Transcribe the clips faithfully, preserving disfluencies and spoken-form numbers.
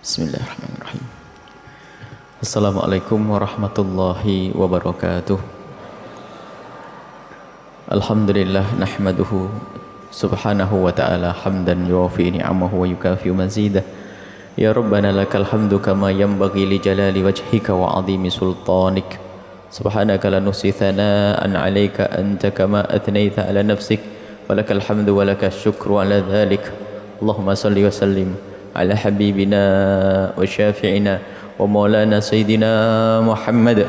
Bismillahirrahmanirrahim. Assalamualaikum warahmatullahi wabarakatuh. Alhamdulillah nahmaduhu subhanahu wa ta'ala hamdan yuwafi ni'amahu wa yukafi mazidah. Ya Rabbana lakal hamdu kama yanbaghi li jalali wajhika wa 'azimi sultanik. Subhanaka la nuhsi thana'an 'alaika anta kama athnaita 'ala nafsik wa lakal hamdu wa lakal syukru 'ala dhalik. Allahumma salli wa sallim ala habibina wa syafi'ina wa maulana sayyidina Muhammad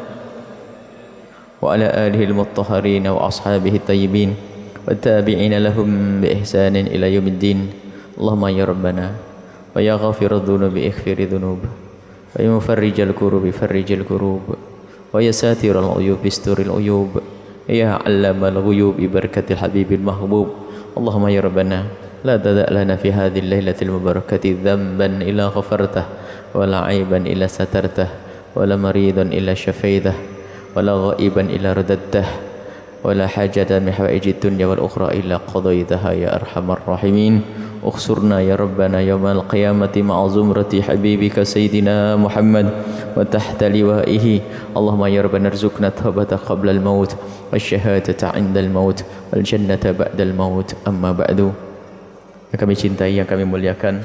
wa ala alihi al-mutahharin wa ashabihi at-tayyibin wa tabi'ina lahum bi ihsanin ila yaumiddin. Allahumma ya rabbana wa ya ghafirudz dzunubi ighfir dzunub wa ya mufarrijal kurubi farrijal kurub wa ya satiral uyub isturil uyub ya 'allamal ghuyub bi barakatil habibil mahbub. Allahumma ya rabbana لا تدع لنا في هذه الليلة المباركة ذنبا إلا غفرته ولا عيبا إلا سترته ولا مريضا إلا شفيته ولا غائبا إلا رددته ولا حاجة من حوائج الدنيا والأخرى إلا قضيتها يا أرحم الراحمين. اخسرنا يا ربنا يوم القيامة مع زمرة حبيبك سيدنا محمد وتحت لوائه. اللهم يا ربنا ارزقنا التوبة قبل الموت والشهادة عند الموت والجنة بعد الموت. أما بعد, yang kami cintai, yang kami muliakan,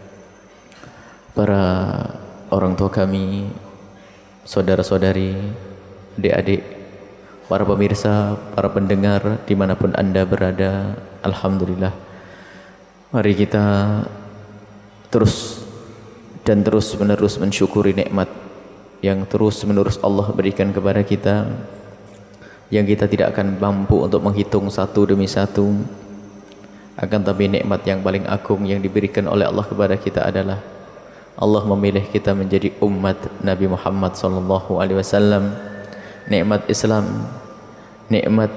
para orang tua kami, saudara-saudari, adik-adik, para pemirsa, para pendengar dimanapun anda berada, alhamdulillah, mari kita terus dan terus menerus mensyukuri nikmat yang terus menerus Allah berikan kepada kita, yang kita tidak akan mampu untuk menghitung satu demi satu. Akan tapi nikmat yang paling agung yang diberikan oleh Allah kepada kita adalah Allah memilih kita menjadi umat Nabi Muhammad sallallahu alaihi wasallam. Nikmat Islam, nikmat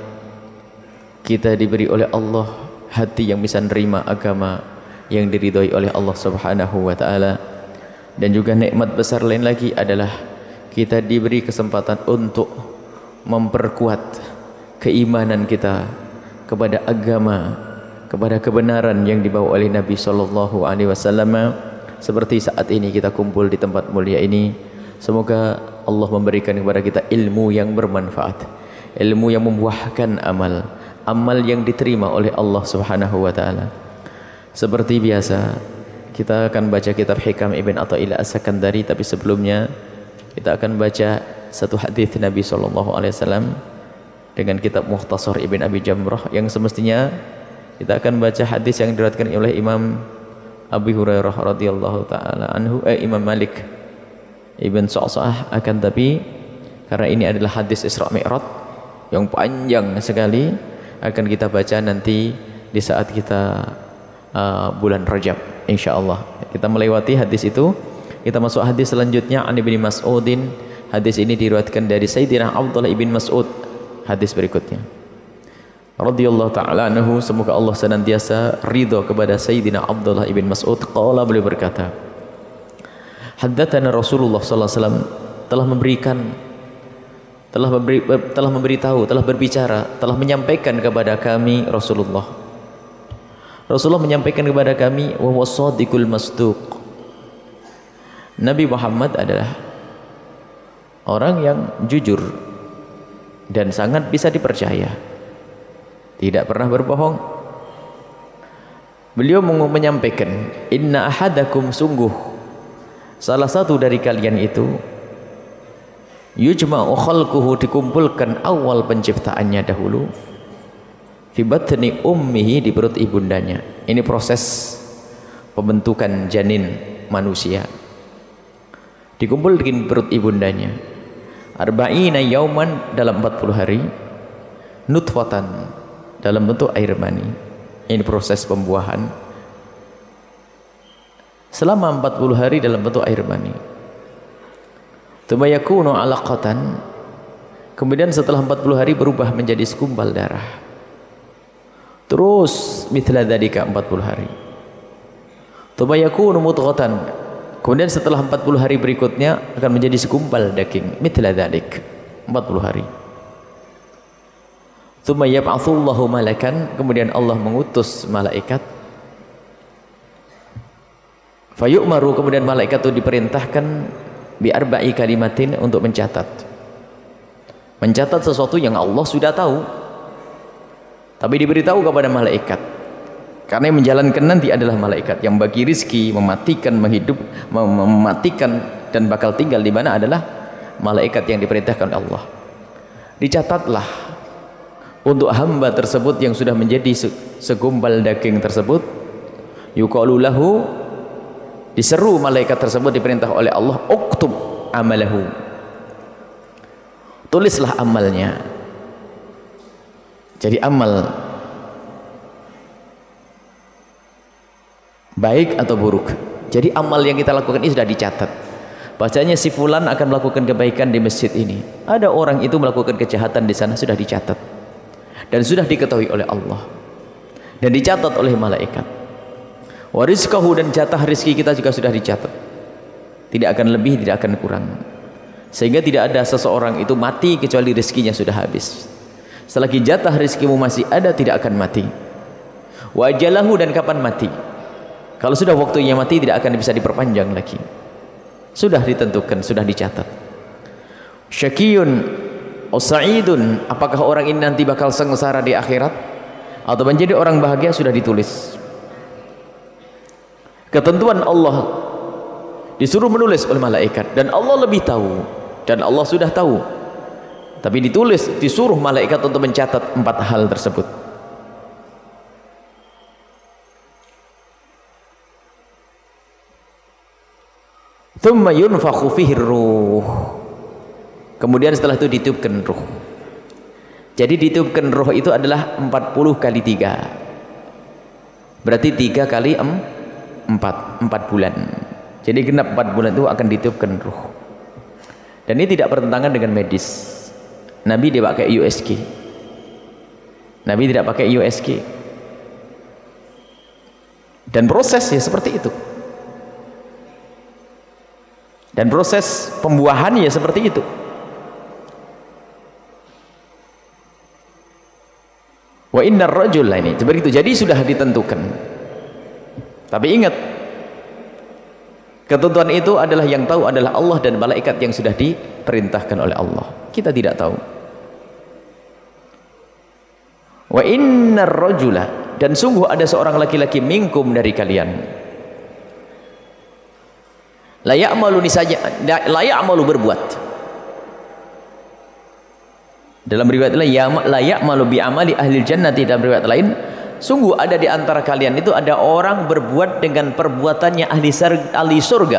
kita diberi oleh Allah hati yang bisa menerima agama yang diridhoi oleh Allah Subhanahu wa taala. Dan juga nikmat besar lain lagi adalah kita diberi kesempatan untuk memperkuat keimanan kita kepada agama, kepada kebenaran yang dibawa oleh Nabi sallallahu alaihi wasallam. Seperti saat ini kita kumpul di tempat mulia ini, semoga Allah memberikan kepada kita ilmu yang bermanfaat, ilmu yang membuahkan amal, amal yang diterima oleh Allah Subhanahu wa taala. Seperti biasa, kita akan baca kitab Hikam Ibn Athaillah As-Sakandari, tapi sebelumnya kita akan baca satu hadis Nabi sallallahu alaihi wasallam dengan kitab Mukhtasar Ibn Abi Jamrah, yang semestinya kita akan baca hadis yang diriwayatkan oleh Imam Abu Hurairah radhiyallahu taala anhu, eh, Imam Malik Ibn Sa'sa'ah. Akan tapi karena ini adalah hadis Isra Mi'raj yang panjang sekali, akan kita baca nanti di saat kita uh, bulan Rajab insyaallah. Kita melewati hadis itu, kita masuk hadis selanjutnya. An Ibnu Mas'udin, hadis ini diriwayatkan dari Sayyidina Abdullah ibn Mas'ud. Hadis berikutnya radhiyallahu ta'ala anhu, semoga Allah senantiasa ridha kepada Sayyidina Abdullah ibn Mas'ud. Qala, beliau berkata, haddatsana Rasulullah sallallahu alaihi wasallam, telah memberikan telah memberi telah memberitahu, telah berbicara, telah menyampaikan kepada kami Rasulullah. Rasulullah menyampaikan kepada kami, wa huwa shadiqul masduq. Nabi Muhammad adalah orang yang jujur dan sangat bisa dipercaya, tidak pernah berbohong. Beliau menyampaikan, inna ahadakum, sungguh salah satu dari kalian itu, yujma'u khalquhu, dikumpulkan awal penciptaannya dahulu, fi batni ummihi, di perut ibundanya. Ini proses pembentukan janin manusia, dikumpul di perut ibundanya, arba'ina yauman, dalam empat puluh hari, nutfatan, dalam bentuk air mani. Ini proses pembuahan selama empat puluh hari dalam bentuk air mani. Tsumma yakunu 'alaqatan, kemudian setelah empat puluh hari berubah menjadi segumpal darah. Terus mithla dzalika empat puluh hari. Tsumma yakunu mudghatan, kemudian setelah empat puluh hari berikutnya akan menjadi segumpal daging. Mithla dzalik, empat puluh hari. Tsumma yab'atsullahu malakan, kemudian Allah mengutus malaikat Fayu'maru, kemudian malaikat itu diperintahkan bi arba'i kalimatin, untuk mencatat. Mencatat sesuatu yang Allah sudah tahu, tapi diberitahu kepada malaikat. Karena yang menjalankan nanti adalah malaikat. Yang bagi rizki, mematikan, menghidup, mem mematikan dan bakal tinggal di mana adalah malaikat yang diperintahkan Allah. Dicatatlah untuk hamba tersebut yang sudah menjadi segumpal daging tersebut. Yuqalu lahu, diseru malaikat tersebut, diperintah oleh Allah, uktub amalahu, tulislah amalnya. Jadi amal baik atau buruk, jadi amal yang kita lakukan ini sudah dicatat. Bahasanya si fulan akan melakukan kebaikan di masjid ini, ada orang itu melakukan kejahatan di sana, sudah dicatat dan sudah diketahui oleh Allah dan dicatat oleh malaikat. Warizkahu, dan jatah rizki kita juga sudah dicatat, tidak akan lebih, tidak akan kurang, sehingga tidak ada seseorang itu mati kecuali rizkinya sudah habis. Selagi jatah rizkimu masih ada, tidak akan mati. Wajalahu, dan kapan mati, kalau sudah waktunya mati tidak akan bisa diperpanjang lagi, sudah ditentukan, sudah dicatat. Syakiyun aw sa'idun, apakah orang ini nanti bakal sengsara di akhirat atau menjadi orang bahagia, sudah ditulis. Ketentuan Allah disuruh menulis oleh malaikat, dan Allah lebih tahu, dan Allah sudah tahu, tapi ditulis, disuruh malaikat untuk mencatat empat hal tersebut. Thumma yunfakhu fihi ruh, kemudian setelah itu ditiupkan ruh. Jadi ditiupkan ruh itu adalah empat puluh kali tiga, berarti tiga kali em empat, empat bulan. Jadi genap empat bulan itu akan ditiupkan ruh. Dan ini tidak bertentangan dengan medis. Nabi dia pakai U S G, Nabi tidak pakai U S G, dan prosesnya seperti itu, dan proses pembuahannya seperti itu. Wa innar rajul, ini seperti itu. Jadi sudah ditentukan. Tapi ingat, ketentuan itu adalah yang tahu adalah Allah dan malaikat yang sudah diperintahkan oleh Allah. Kita tidak tahu. Wa innar rajula, dan sungguh ada seorang laki-laki minkum dari kalian, la ya'malu, nisanya la ya'malu, berbuat. Dalam riwayat lain, la ya'malu bi amali ahli jannati, dalam riwayat lain, sungguh ada di antara kalian itu ada orang berbuat dengan perbuatannya ahli surga, ahli surga.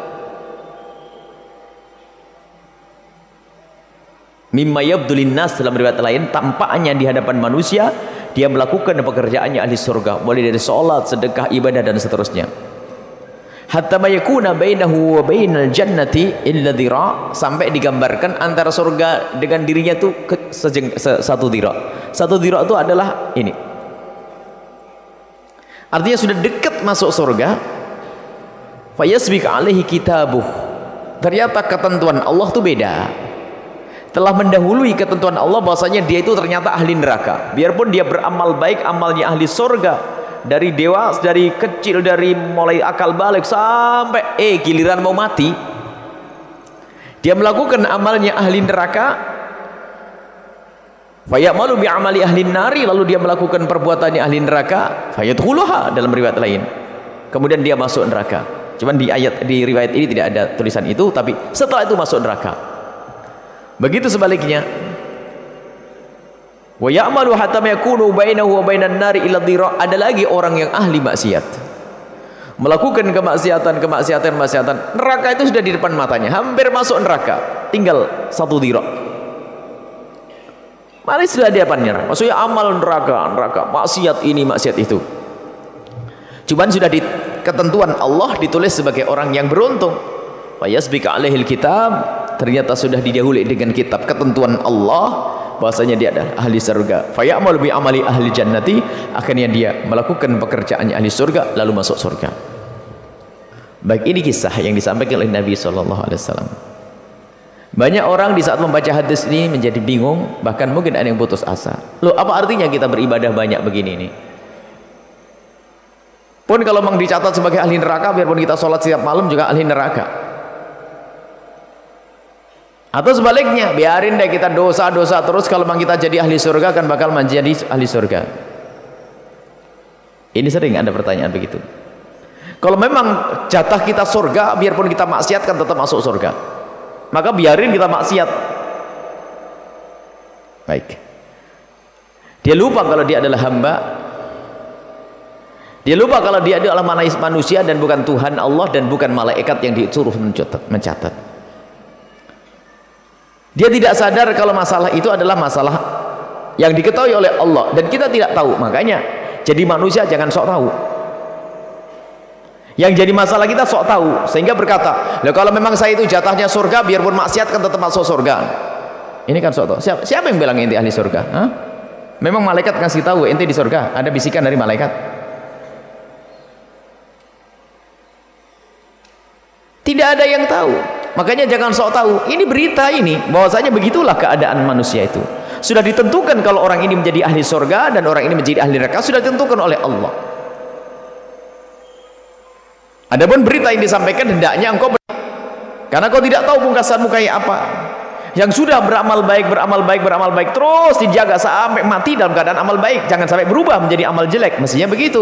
Mimma yabdulin nas, dalam riwayat lain, tampaknya di hadapan manusia dia melakukan pekerjaannya ahli surga, mulai dari salat, sedekah, ibadah dan seterusnya. Hatta mayakuna bainahu wa bainal jannati illa dhira, sampai digambarkan antara surga dengan dirinya itu sejeng, se, satu dhira. Satu dhira itu adalah ini, artinya sudah dekat masuk surga. Fayasbiq alaihi kitabuh, ternyata ketentuan Allah itu beda, telah mendahului ketentuan Allah bahwasanya dia itu ternyata ahli neraka. Biarpun dia beramal baik, amalnya ahli surga, dari dewasa, dari kecil, dari mulai akal balik sampai eh giliran mau mati dia melakukan amalnya ahli neraka. Fayamalu bi amali ahli nari, lalu dia melakukan perbuatannya ahli neraka. Fayadkhuluha, dalam riwayat lain, kemudian dia masuk neraka. Cuman di ayat, di riwayat ini tidak ada tulisan itu, tapi setelah itu masuk neraka. Begitu sebaliknya, wa ya'malu hatta yakunu bainahu wa bainan nari illa dhira, ada lagi orang yang ahli maksiat, melakukan kemaksiatan, kemaksiatan, kemaksiatan, neraka itu sudah di depan matanya, hampir masuk neraka, tinggal satu dhira. Mari sudah di depannya, maksudnya amal neraka, neraka, maksiat ini, maksiat itu. Cuman sudah di ketentuan Allah ditulis sebagai orang yang beruntung. Fayasbiq alaihil kitab, ternyata sudah didahului dengan kitab ketentuan Allah bahwasanya dia adalah ahli surga. Fayamalu bi amali ahli jannati, akhirnya dia melakukan pekerjaannya ahli surga lalu masuk surga. Baik, ini kisah yang disampaikan oleh Nabi sallallahu alaihi wasallam. Banyak orang di saat membaca hadis ini menjadi bingung, bahkan mungkin ada yang putus asa. Loh, apa artinya kita beribadah banyak begini ini? Pun kalau memang dicatat sebagai ahli neraka, biarpun kita sholat setiap malam juga ahli neraka. Atau sebaliknya, biarin deh kita dosa-dosa terus, kalau memang kita jadi ahli surga kan bakal menjadi ahli surga. Ini sering ada pertanyaan begitu. Kalau memang jatah kita surga, biarpun kita maksiat kan tetap masuk surga, maka biarin kita maksiat. Baik. Dia lupa kalau dia adalah hamba. Dia lupa kalau dia adalah manusia dan bukan Tuhan Allah dan bukan malaikat yang disuruh mencatat. Dia tidak sadar kalau masalah itu adalah masalah yang diketahui oleh Allah dan kita tidak tahu. Makanya jadi manusia jangan sok tahu. Yang jadi masalah kita sok tahu, sehingga berkata, "Loh, kalau memang saya itu jatahnya surga, biarpun maksiat kan tetap masuk surga." Ini kan sok tahu. Siapa, siapa yang bilang ente ahli surga? Hah? Memang malaikat kasih tahu ente di surga? Ada bisikan dari malaikat? Tidak ada yang tahu. Makanya jangan sok tahu. Ini berita ini, bahwasanya begitulah keadaan manusia itu. Sudah ditentukan kalau orang ini menjadi ahli surga dan orang ini menjadi ahli neraka, sudah ditentukan oleh Allah. Adapun berita yang disampaikan hendaknya engkau ber... karena kau tidak tahu pungkasanmu kayak apa. Yang sudah beramal baik, beramal baik, beramal baik terus dijaga sampai mati dalam keadaan amal baik, jangan sampai berubah menjadi amal jelek. Mestinya begitu.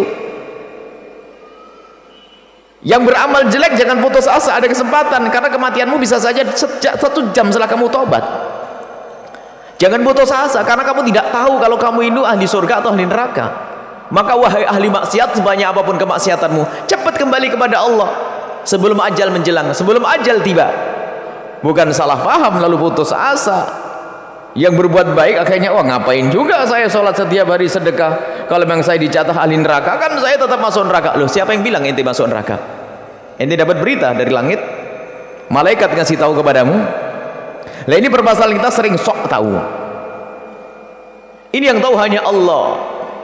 Yang beramal jelek jangan putus asa, ada kesempatan, karena kematianmu bisa saja sejak satu jam setelah kamu tobat. Jangan putus asa karena kamu tidak tahu kalau kamu itu ahli surga atau ahli neraka. Maka wahai ahli maksiat, sebanyak apapun kemaksiatanmu, cepat kembali kepada Allah sebelum ajal menjelang, sebelum ajal tiba. Bukan salah paham lalu putus asa. Yang berbuat baik akhirnya, wah ngapain juga saya sholat setiap hari, sedekah, kalau memang saya dicatat ahli neraka kan saya tetap masuk neraka. Loh, siapa yang bilang ente masuk neraka? Ente dapat berita dari langit, malaikat ngasih tahu kepadamu. Lah ini permasalahan kita sering sok tahu. Ini yang tahu hanya Allah.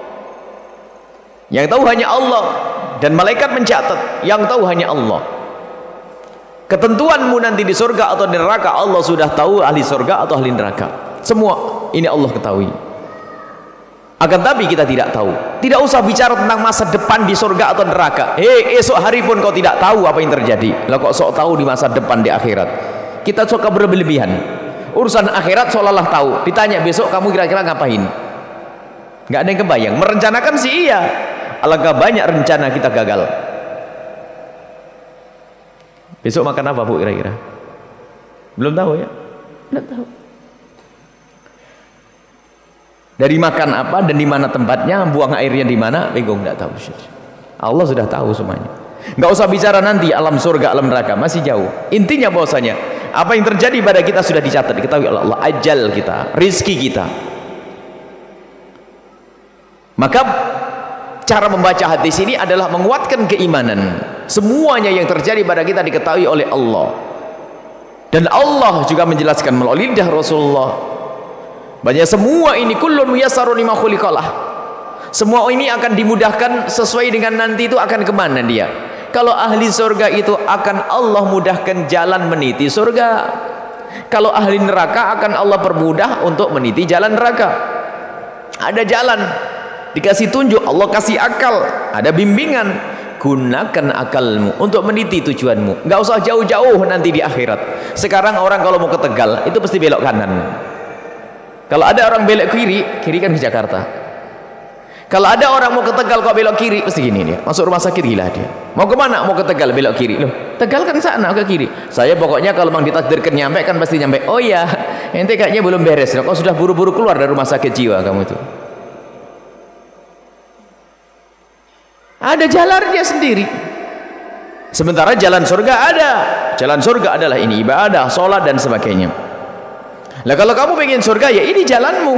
Yang tahu hanya Allah dan malaikat mencatat. Yang tahu hanya Allah. Ketentuanmu nanti di surga atau di neraka, Allah sudah tahu ahli surga atau ahli neraka. Semua ini Allah ketahui. Akan tapi kita tidak tahu. Tidak usah bicara tentang masa depan di surga atau neraka. Hei, esok hari pun kau tidak tahu apa yang terjadi. Lah kok sok tahu di masa depan di akhirat? Kita suka berlebihan. Urusan akhirat seolah-olah tahu. Ditanya besok kamu kira-kira ngapain? Nggak ada yang kebayang. Merencanakan sih iya. Alangkah banyak rencana kita gagal. Besok makan apa Bu kira-kira? Belum tahu ya? Belum tahu. Dari makan apa dan di mana tempatnya, buang airnya di mana, bingung, nggak tahu. Allah sudah tahu semuanya. Nggak usah bicara nanti alam surga, alam neraka, masih jauh. Intinya bahwasanya apa yang terjadi pada kita sudah dicatat, diketahui oleh Allah, ajal kita, rizki kita. Maka cara membaca hadis ini adalah menguatkan keimanan. Semuanya yang terjadi pada kita diketahui oleh Allah. Dan Allah juga menjelaskan melalui lidah Rasulullah. Banyak semua ini kullun muyassarun lima khuliqalah. Semua ini akan dimudahkan sesuai dengan nanti itu akan kemana dia. Kalau ahli surga itu akan Allah mudahkan jalan meniti surga. Kalau ahli neraka akan Allah permudah untuk meniti jalan neraka. Ada jalan, dikasih tunjuk, Allah kasih akal, ada bimbingan. Gunakan akalmu untuk meniti tujuanmu. Nggak usah jauh-jauh nanti di akhirat. Sekarang orang kalau mau ke Tegal itu pasti belok kanan. Kalau ada orang belok kiri, kiri kan ke Jakarta. Kalau ada orang mau ke Tegal kok belok kiri, pasti gini dia, masuk rumah sakit gila dia. Mau kemana? Mau ke Tegal, belok kiri. Loh, Tegal kan sana ke kiri. Saya pokoknya kalau memang ditakdirkan nyampe kan pasti nyampe. Oh iya, ente kayaknya belum beres. Kok sudah buru-buru keluar dari rumah sakit jiwa kamu itu? Ada jalannya sendiri. Sementara jalan surga ada. Jalan surga adalah ini ibadah, sholat dan sebagainya. Nah kalau kamu pengen surga ya ini jalanmu.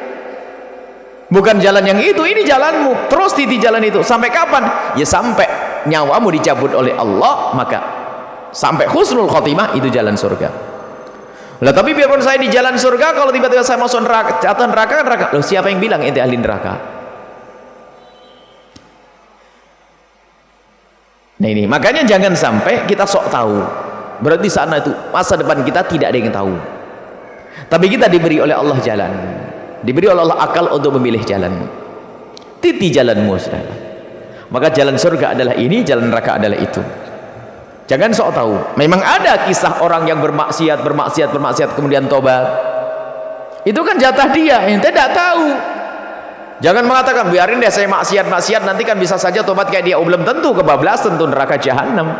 Bukan jalan yang itu, ini jalanmu. Terus titi jalan itu. Sampai kapan? Ya sampai nyawamu dicabut oleh Allah, maka sampai husnul khotimah itu jalan surga. Lah tapi biarpun saya di jalan surga, kalau tiba-tiba saya masuk neraka, atau neraka kan neraka. Loh siapa yang bilang ente ahli neraka? Nah ini, makanya jangan sampai kita sok tahu. Berarti sana itu masa depan kita tidak ada yang tahu. Tapi kita diberi oleh Allah jalan, diberi oleh Allah akal untuk memilih jalan. Titi jalanmu, saudara. Maka jalan surga adalah ini, jalan neraka adalah itu. Jangan sok tahu. Memang ada kisah orang yang bermaksiat, bermaksiat, bermaksiat kemudian tobat. Itu kan jatah dia, ente tidak tahu. Jangan mengatakan biarin deh saya maksiat, maksiat nanti kan bisa saja tobat kayak dia. Oh, belum tentu, kebablasan tentu neraka jahanam.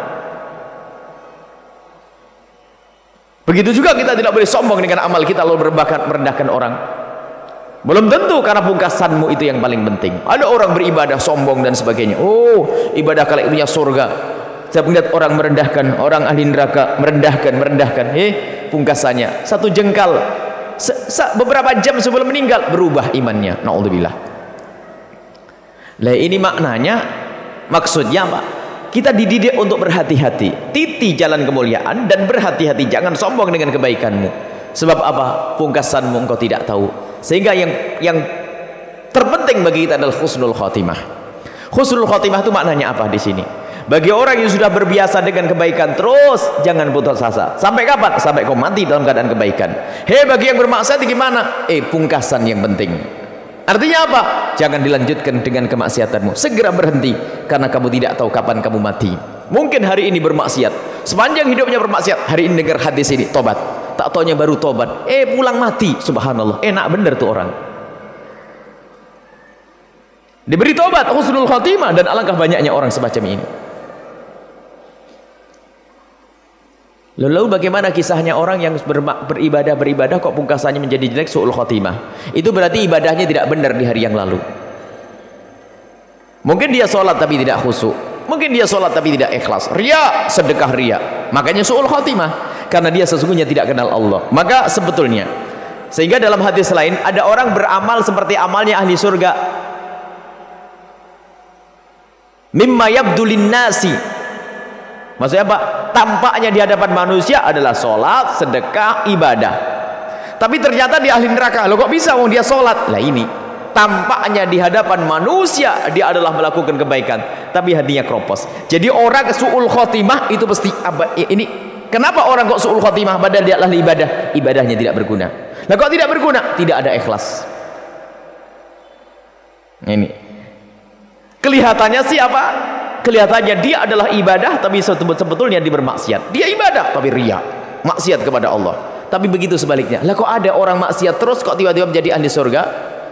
Begitu juga kita tidak boleh sombong dengan amal kita lalu berbakat merendahkan orang. Belum tentu, karena pungkasanmu itu yang paling penting. Ada orang beribadah sombong dan sebagainya. Oh, ibadah kalau punya surga. Saya melihat orang merendahkan, orang ahli neraka merendahkan, merendahkan. Eh, pungkasannya satu jengkal, se -se beberapa jam sebelum meninggal berubah imannya. Naudzubillah. Lah ini maknanya, maksudnya apa? Kita dididik untuk berhati-hati, titi jalan kemuliaan dan berhati-hati, jangan sombong dengan kebaikanmu. Sebab apa? Pungkasanmu engkau tidak tahu. Sehingga yang yang terpenting bagi kita adalah husnul khotimah. Husnul khotimah itu maknanya apa di sini? Bagi orang yang sudah berbiasa dengan kebaikan, terus jangan putus asa. Sampai kapan? Sampai kau mati dalam keadaan kebaikan. Hei, bagi yang bermaksiat gimana? Eh, pungkasan yang penting. Artinya apa? Jangan dilanjutkan dengan kemaksiatanmu. Segera berhenti, karena kamu tidak tahu kapan kamu mati. Mungkin hari ini bermaksiat, sepanjang hidupnya bermaksiat. Hari ini dengar hadis ini, tobat. Tak taunya baru tobat, eh pulang mati. Subhanallah, enak bener tuh orang. Diberi tobat, husnul khatimah, dan alangkah banyaknya orang semacam ini. Lalu bagaimana kisahnya orang yang beribadah beribadah kok pungkasannya menjadi jelek, su'ul khatimah? Itu berarti ibadahnya tidak benar di hari yang lalu. Mungkin dia sholat tapi tidak khusyuk, mungkin dia sholat tapi tidak ikhlas, ria, sedekah ria, makanya su'ul khatimah. Karena dia sesungguhnya tidak kenal Allah. Maka sebetulnya, sehingga dalam hadis lain ada orang beramal seperti amalnya ahli surga. Mimma yabdulin nasi. Maksudnya apa? Tampaknya di hadapan manusia adalah sholat, sedekah, ibadah. Tapi ternyata di ahli neraka. Loh kok bisa? Wong dia sholat. Lah ini, tampaknya di hadapan manusia dia adalah melakukan kebaikan, tapi hatinya kropos. Jadi orang su'ul khotimah itu pasti apa? Ini kenapa orang kok su'ul khotimah padahal dia ahli ibadah? Ibadahnya tidak berguna. Nah kok tidak berguna? Tidak ada ikhlas. Ini kelihatannya siapa? Kelihatannya dia adalah ibadah, tapi sebetulnya dia bermaksiat. Dia ibadah tapi riya, maksiat kepada Allah. Tapi begitu sebaliknya. Lah kok ada orang maksiat terus kok tiba-tiba menjadi ahli surga?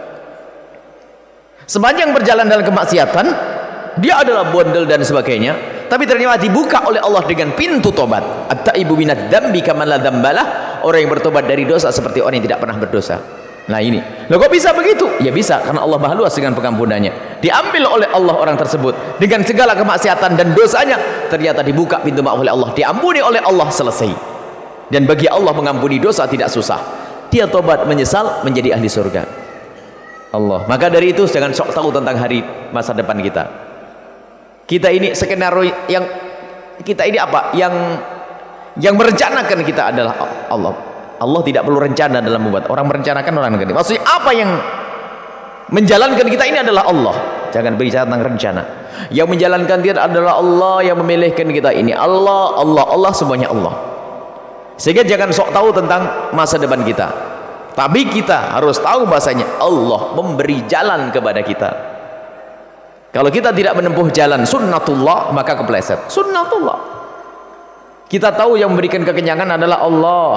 Sepanjang berjalan dalam kemaksiatan, dia adalah bondel dan sebagainya, tapi ternyata dibuka oleh Allah dengan pintu tobat. At-taibu minadz dzambi kaman la dzambalah. Orang yang bertobat dari dosa seperti orang yang tidak pernah berdosa. Nah ini, loh kok bisa begitu? Ya bisa, karena Allah Maha Luas dengan pengampunannya. Diambil oleh Allah orang tersebut dengan segala kemaksiatan dan dosanya, ternyata dibuka pintu maaf oleh Allah, diampuni oleh Allah, selesai. Dan bagi Allah mengampuni dosa tidak susah. Dia tobat menyesal menjadi ahli surga. Allah. Maka dari itu jangan sok tahu tentang hari masa depan kita. Kita ini skenario yang kita ini apa? Yang yang merencanakan kita adalah Allah. Allah tidak perlu rencana dalam membuat. Orang merencanakan, orang mengerti. Maksudnya apa yang menjalankan kita ini adalah Allah. Jangan berbicara tentang rencana. Yang menjalankan kita adalah Allah, yang memilihkan kita ini Allah, Allah, Allah, semuanya Allah. Sehingga jangan sok tahu tentang masa depan kita. Tapi kita harus tahu bahasanya Allah memberi jalan kepada kita. Kalau kita tidak menempuh jalan sunnatullah, maka kepleset. Sunnatullah. Kita tahu yang memberikan kekenyangan adalah Allah.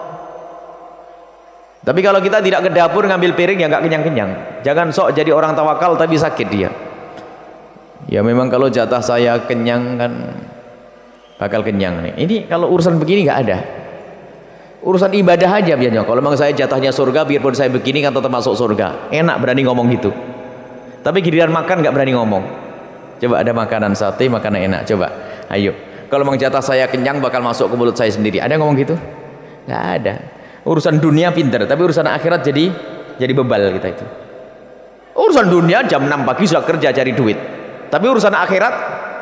Tapi kalau kita tidak ke dapur ngambil piring, ya nggak kenyang-kenyang. Jangan sok jadi orang tawakal tapi sakit dia. Ya memang kalau jatah saya kenyang kan bakal kenyang nih. Ini kalau urusan begini nggak ada. Urusan ibadah aja biasanya. Kalau memang saya jatahnya surga, biarpun saya begini kan tetap masuk surga. Enak berani ngomong gitu. Tapi giliran makan nggak berani ngomong. Coba ada makanan sate, makanan enak. Coba, ayo. Kalau memang jatah saya kenyang bakal masuk ke mulut saya sendiri. Ada yang ngomong gitu? Nggak ada. Urusan dunia pinter, tapi urusan akhirat jadi jadi bebal kita itu. Urusan dunia jam enam pagi sudah kerja cari duit, tapi urusan akhirat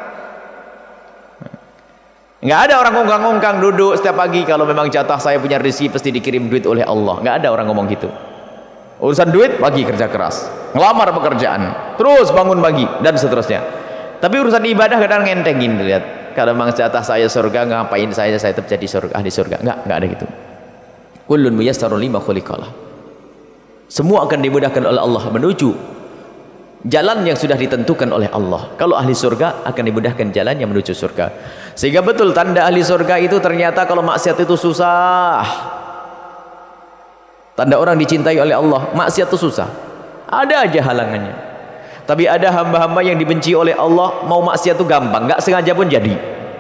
nggak ada orang ngongkang-ngongkang duduk setiap pagi. Kalau memang jatah saya punya rezeki pasti dikirim duit oleh Allah. Nggak ada orang ngomong gitu. Urusan duit pagi kerja keras, ngelamar pekerjaan, terus bangun pagi dan seterusnya. Tapi urusan ibadah kadang ngentengin, lihat. Kalau memang jatah saya surga, ngapain saya saya tetap jadi surga, ahli surga? Nggak, nggak ada gitu. Kullun muyassarun lima khuliqalah. Semua akan dimudahkan oleh Allah menuju jalan yang sudah ditentukan oleh Allah. Kalau ahli surga akan dimudahkan jalan yang menuju surga. Sehingga betul tanda ahli surga itu ternyata kalau maksiat itu susah. Tanda orang dicintai oleh Allah, maksiat itu susah. Ada aja halangannya. Tapi ada hamba-hamba yang dibenci oleh Allah, mau maksiat itu gampang, nggak sengaja pun jadi.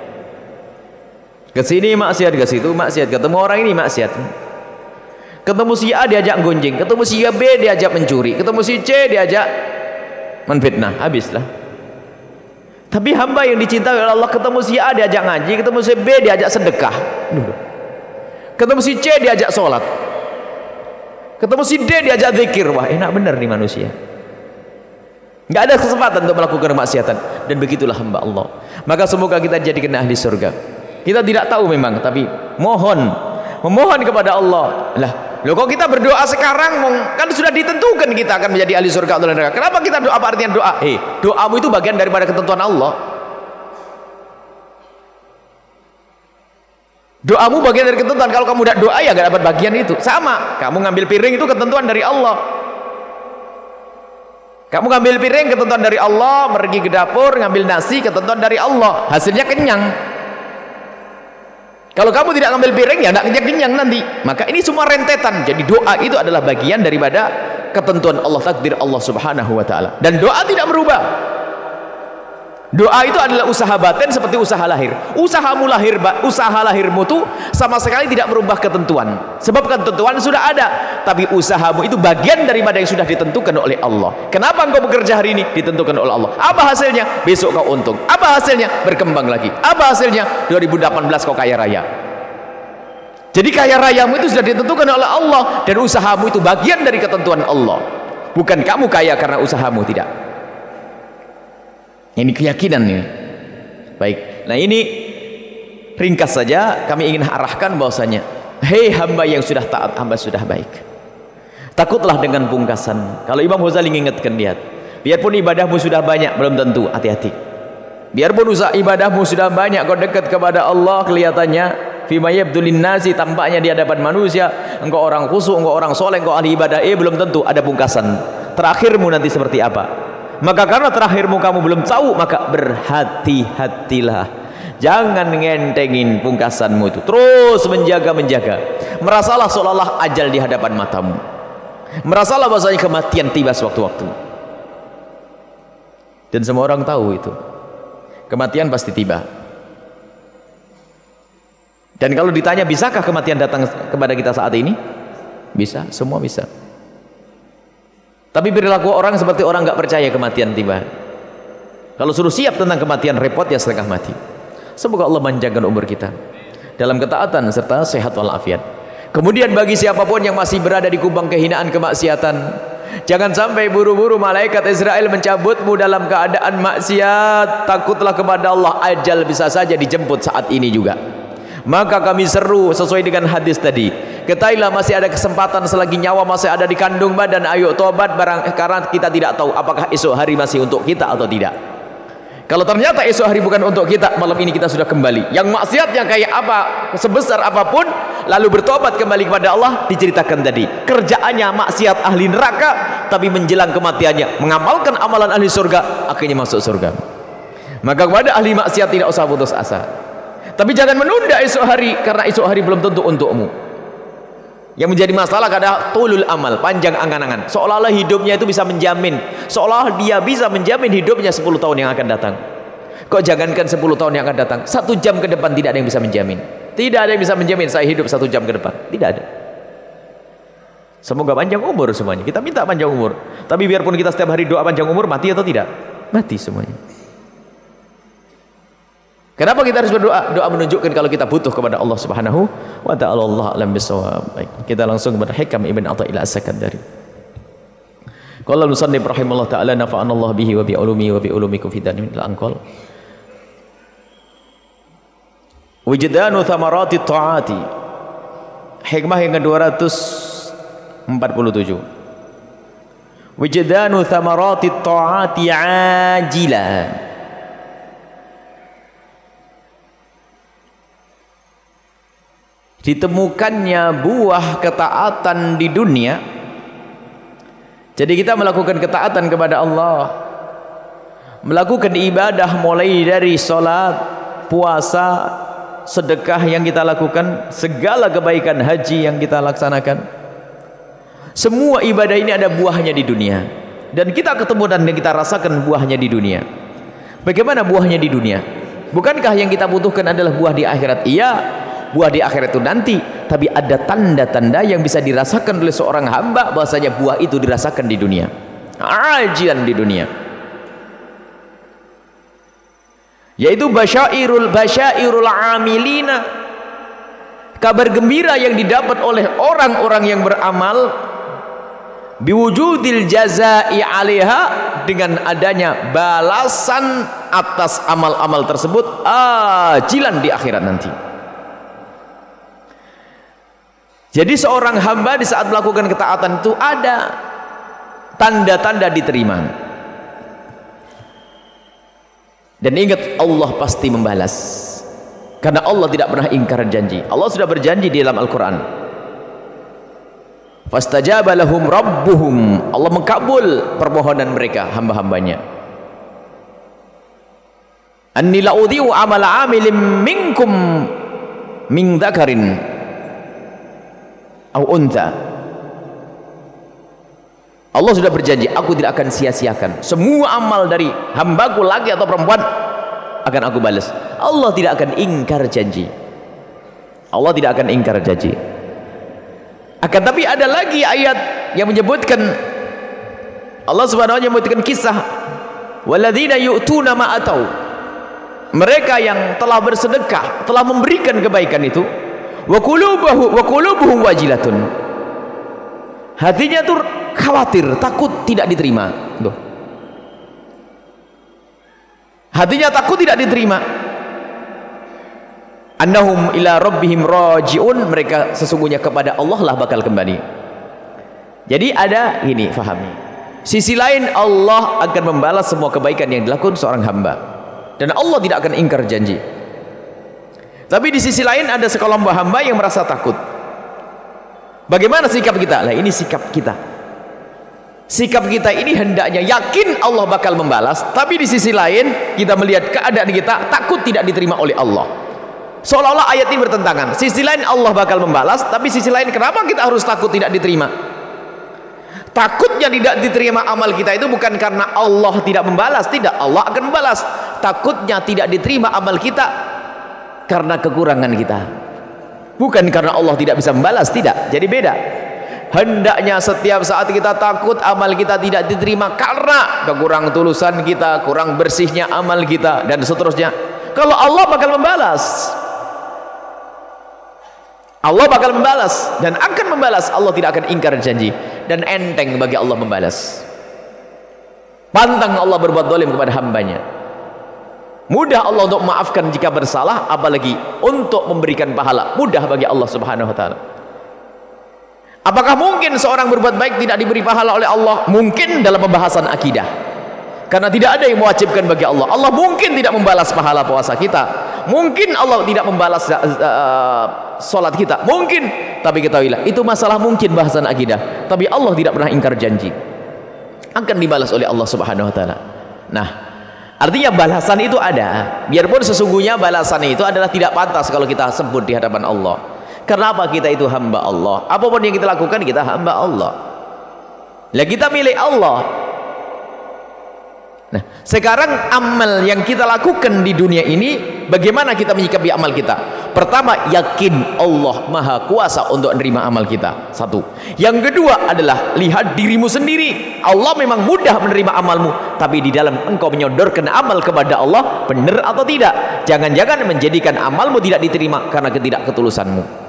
Kesini maksiat, ke situ maksiat, ketemu orang ini maksiat. Ketemu si A diajak gonjing, ketemu si B diajak mencuri, ketemu si C diajak menfitnah, habislah. Tapi hamba yang dicintai oleh Allah, ketemu si A diajak ngaji, ketemu si B diajak sedekah, ketemu si C diajak sholat, ketemu si D diajak zikir. Wah, enak benar nih manusia. Nggak ada kesempatan untuk melakukan kemaksiatan. Dan begitulah hamba Allah. Maka semoga kita jadikan ahli surga. Kita tidak tahu memang, tapi mohon, memohon kepada Allah. Lah, loh kok kita berdoa sekarang, kan sudah ditentukan kita akan menjadi ahli surga atau neraka. Kenapa kita doa? Apa artinya doa? Eh, doamu itu bagian daripada ketentuan Allah. Doamu bagian dari ketentuan. Kalau kamu tidak doa ya nggak dapat bagian itu. Sama, kamu ngambil piring itu ketentuan dari Allah. Kamu ngambil piring ketentuan dari Allah, pergi ke dapur ngambil nasi ketentuan dari Allah, hasilnya kenyang. Kalau kamu tidak ngambil piring ya tidak kenyang nanti. Maka ini semua rentetan. Jadi doa itu adalah bagian daripada ketentuan Allah, takdir Allah Subhanahu wa taala. Dan doa tidak berubah. Doa itu adalah usaha batin seperti usaha lahir. Usahamu lahir, usaha lahirmu itu sama sekali tidak merubah ketentuan. Sebab ketentuan sudah ada, tapi usahamu itu bagian daripada yang sudah ditentukan oleh Allah. Kenapa engkau bekerja hari ini? Ditentukan oleh Allah. Apa hasilnya? Besok kau untung. Apa hasilnya? Berkembang lagi. Apa hasilnya? dua ribu delapan belas kau kaya raya. Jadi kaya rayamu itu sudah ditentukan oleh Allah, dan usahamu itu bagian dari ketentuan Allah. Bukan kamu kaya karena usahamu, tidak. Ini keyakinannya. Baik. Nah, ini ringkas saja kami ingin arahkan bahwasanya, hei hamba yang sudah taat, hamba sudah baik. Takutlah dengan pungkasan. Kalau Imam Ghazali mengingatkan, lihat, biarpun ibadahmu sudah banyak, belum tentu, hati-hati. Biarpun usaha ibadahmu sudah banyak, kau dekat kepada Allah, kelihatannya fima yabdulin nasi, tampaknya di hadapan manusia engkau orang khusyuk, engkau orang soleh, engkau ahli ibadah, eh belum tentu, ada pungkasan. Terakhirmu nanti seperti apa? Maka karena terakhirmu kamu belum tahu, maka berhati-hatilah. Jangan ngentengin pungkasanmu itu. Terus menjaga-menjaga. Merasalah seolah-olah ajal di hadapan matamu. Merasalah bahwasanya kematian tiba sewaktu-waktu. Dan semua orang tahu itu. Kematian pasti tiba. Dan kalau ditanya, bisakah kematian datang kepada kita saat ini? Bisa, semua bisa. Tapi perilaku orang seperti orang nggak percaya kematian tiba. Kalau suruh siap tentang kematian, repot ya setengah mati. Semoga Allah manjangkan umur kita dalam ketaatan serta sehat walafiat. Kemudian bagi siapapun yang masih berada di kubang kehinaan kemaksiatan, jangan sampai buru-buru malaikat Israel mencabutmu dalam keadaan maksiat. Takutlah kepada Allah, ajal bisa saja dijemput saat ini juga. Maka kami seru sesuai dengan hadis tadi, ketahuilah masih ada kesempatan selagi nyawa masih ada di kandung badan, ayo tobat barang, karena kita tidak tahu apakah esok hari masih untuk kita atau tidak. Kalau ternyata esok hari bukan untuk kita, malam ini kita sudah kembali. Yang maksiat yang kayak apa, sebesar apapun, lalu bertobat kembali kepada Allah, diceritakan tadi. Kerjaannya maksiat ahli neraka, tapi menjelang kematiannya mengamalkan amalan ahli surga, akhirnya masuk surga. Maka kepada ahli maksiat tidak usah putus asa. Tapi jangan menunda esok hari, karena esok hari belum tentu untukmu. Yang menjadi masalah adalah tulul amal, panjang angan-angan. Seolah-olah hidupnya itu bisa menjamin, seolah dia bisa menjamin hidupnya sepuluh tahun yang akan datang. Kok jangankan sepuluh tahun yang akan datang, satu jam ke depan tidak ada yang bisa menjamin. Tidak ada yang bisa menjamin saya hidup satu jam ke depan. Tidak ada. Semoga panjang umur semuanya. Kita minta panjang umur. Tapi biarpun kita setiap hari doa panjang umur, mati atau tidak? Mati semuanya. Kenapa kita harus berdoa? Doa menunjukkan kalau kita butuh kepada Allah Subhanahu wa ta'ala. Allah alam bisawab. Baik, kita langsung kepada Hikam Ibn Athaillah As-Sakandari. Qala al-musannif rahimahullah ta'ala, nafa'ana Allah bihi wa bi ulumi wa bi ulumikum fi danin al-anqal. Wijdanu thamarati ta'ati. Hikmah yang ke dua ratus empat puluh tujuh. Wijdanu thamarati ta'ati ajilah. Ditemukannya buah ketaatan di dunia Jadi kita melakukan ketaatan kepada Allah, melakukan ibadah mulai dari sholat, puasa, sedekah yang kita lakukan, segala kebaikan, haji yang kita laksanakan, semua ibadah ini ada buahnya di dunia, dan kita ketemu dan kita rasakan buahnya di dunia. Bagaimana buahnya di dunia? Bukankah yang kita butuhkan adalah buah di akhirat? Iya, buah di akhirat itu nanti, tapi ada tanda-tanda yang bisa dirasakan oleh seorang hamba bahwasanya buah itu dirasakan di dunia, ajilan di dunia, yaitu basyairul basyairul amilina, kabar gembira yang didapat oleh orang-orang yang beramal, biwujudil jazai alaiha, dengan adanya balasan atas amal-amal tersebut ajilan di akhirat nanti. Jadi seorang hamba di saat melakukan ketaatan itu ada tanda-tanda diterima. Dan ingat, Allah pasti membalas, karena Allah tidak pernah ingkar janji. Allah sudah berjanji di dalam Al-Quran, fastajaba lahum rabbuhum, Allah mengkabul permohonan mereka, hamba-hambanya. Anni la'udhi'u amala amilin minkum min dzakarin au untha. Allah sudah berjanji, aku tidak akan sia-siakan semua amal dari hambaku, laki atau perempuan, akan aku balas. Allah tidak akan ingkar janji. Allah tidak akan ingkar janji. Akan tapi ada lagi ayat yang menyebutkan, Allah Subhanahu wa taala menyebutkan kisah walladzina yu'tuna ma atau, mereka yang telah bersedekah, telah memberikan kebaikan itu, wa qulubuhum wa qulubuhum wajilatun, hatinya tuh khawatir, takut tidak diterima. Tuh, hatinya takut tidak diterima. Annahum ila rabbihim raji'un, mereka sesungguhnya kepada Allah lah bakal kembali. Jadi ada ini, fahami, sisi lain Allah akan membalas semua kebaikan yang dilakukan seorang hamba, dan Allah tidak akan ingkar janji. Tapi di sisi lain ada sekelompok hamba yang merasa takut. Bagaimana sikap kita? Lah ini sikap kita. Sikap kita ini hendaknya yakin Allah bakal membalas, tapi di sisi lain kita melihat keadaan kita takut tidak diterima oleh Allah. Seolah-olah ayat ini bertentangan. Sisi lain Allah bakal membalas, tapi sisi lain kenapa kita harus takut tidak diterima? Takutnya tidak diterima amal kita itu bukan karena Allah tidak membalas, tidak, Allah akan membalas. Takutnya tidak diterima amal kita karena kekurangan kita, bukan karena Allah tidak bisa membalas, tidak. Jadi beda. Hendaknya setiap saat kita takut amal kita tidak diterima karena kekurang tulusan kita, kurang bersihnya amal kita, dan seterusnya. Kalau Allah bakal membalas, Allah bakal membalas dan akan membalas. Allah tidak akan ingkar janji, dan enteng bagi Allah membalas. Pantang Allah berbuat zalim kepada hambanya. Mudah Allah untuk memaafkan jika bersalah, apalagi untuk memberikan pahala. Mudah bagi Allah Subhanahu wa taala. Apakah mungkin seorang berbuat baik tidak diberi pahala oleh Allah? Mungkin dalam pembahasan akidah, karena tidak ada yang mewajibkan bagi Allah. Allah mungkin tidak membalas pahala puasa kita, mungkin Allah tidak membalas uh, salat kita, mungkin. Tapi ketahuilah, itu masalah mungkin, bahasan akidah. Tapi Allah tidak pernah ingkar janji, akan dibalas oleh Allah Subhanahu wa taala. Nah, artinya balasan itu ada, biarpun sesungguhnya balasan itu adalah tidak pantas kalau kita sebut di hadapan Allah. Kenapa? Kita itu hamba Allah. Apapun yang kita lakukan, kita hamba Allah. Lah kita milik Allah. Nah, sekarang amal yang kita lakukan di dunia ini, bagaimana kita menyikapi amal kita? Pertama, yakin Allah maha kuasa untuk menerima amal kita. Satu. Yang kedua adalah lihat dirimu sendiri. Allah memang mudah menerima amalmu, tapi di dalam engkau menyodorkan amal kepada Allah, benar atau tidak? Jangan-jangan menjadikan amalmu tidak diterima karena ketidakketulusanmu.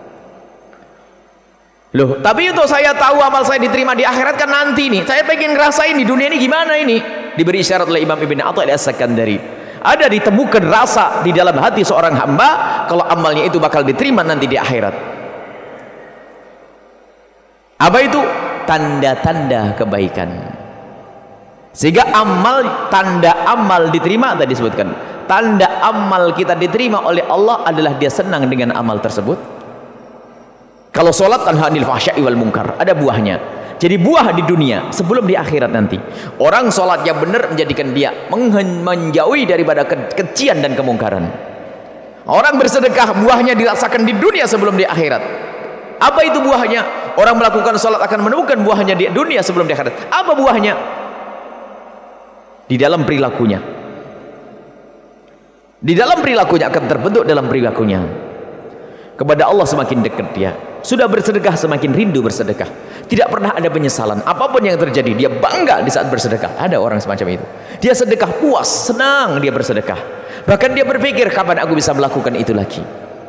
Loh, tapi untuk saya tahu amal saya diterima di akhirat kan nanti nih. Saya pengen ngerasain di dunia ini gimana ini. Diberi isyarat oleh Imam Ibn Atha As-Sakandari. Ada ditemukan rasa di dalam hati seorang hamba kalau amalnya itu bakal diterima nanti di akhirat. Apa itu? Tanda-tanda kebaikan. Sehingga amal, tanda amal diterima tadi disebutkan. Tanda amal kita diterima oleh Allah adalah dia senang dengan amal tersebut. Kalau sholat tanha anil fahsya'i wal munkar, ada buahnya. jadi buah di dunia sebelum di akhirat nanti. Orang sholat yang benar menjadikan dia menjauhi daripada ke kejian dan kemungkaran. Orang bersedekah buahnya dirasakan di dunia sebelum di akhirat. Apa itu buahnya? Orang melakukan sholat akan menemukan buahnya di dunia sebelum di akhirat. Apa buahnya? Di dalam perilakunya. Di dalam perilakunya akan terbentuk dalam perilakunya. Kepada Allah semakin dekat dia. Sudah bersedekah semakin rindu bersedekah. Tidak pernah ada penyesalan. Apapun yang terjadi dia bangga di saat bersedekah. Ada orang semacam itu. Dia sedekah puas, senang dia bersedekah. Bahkan dia berpikir kapan aku bisa melakukan itu lagi.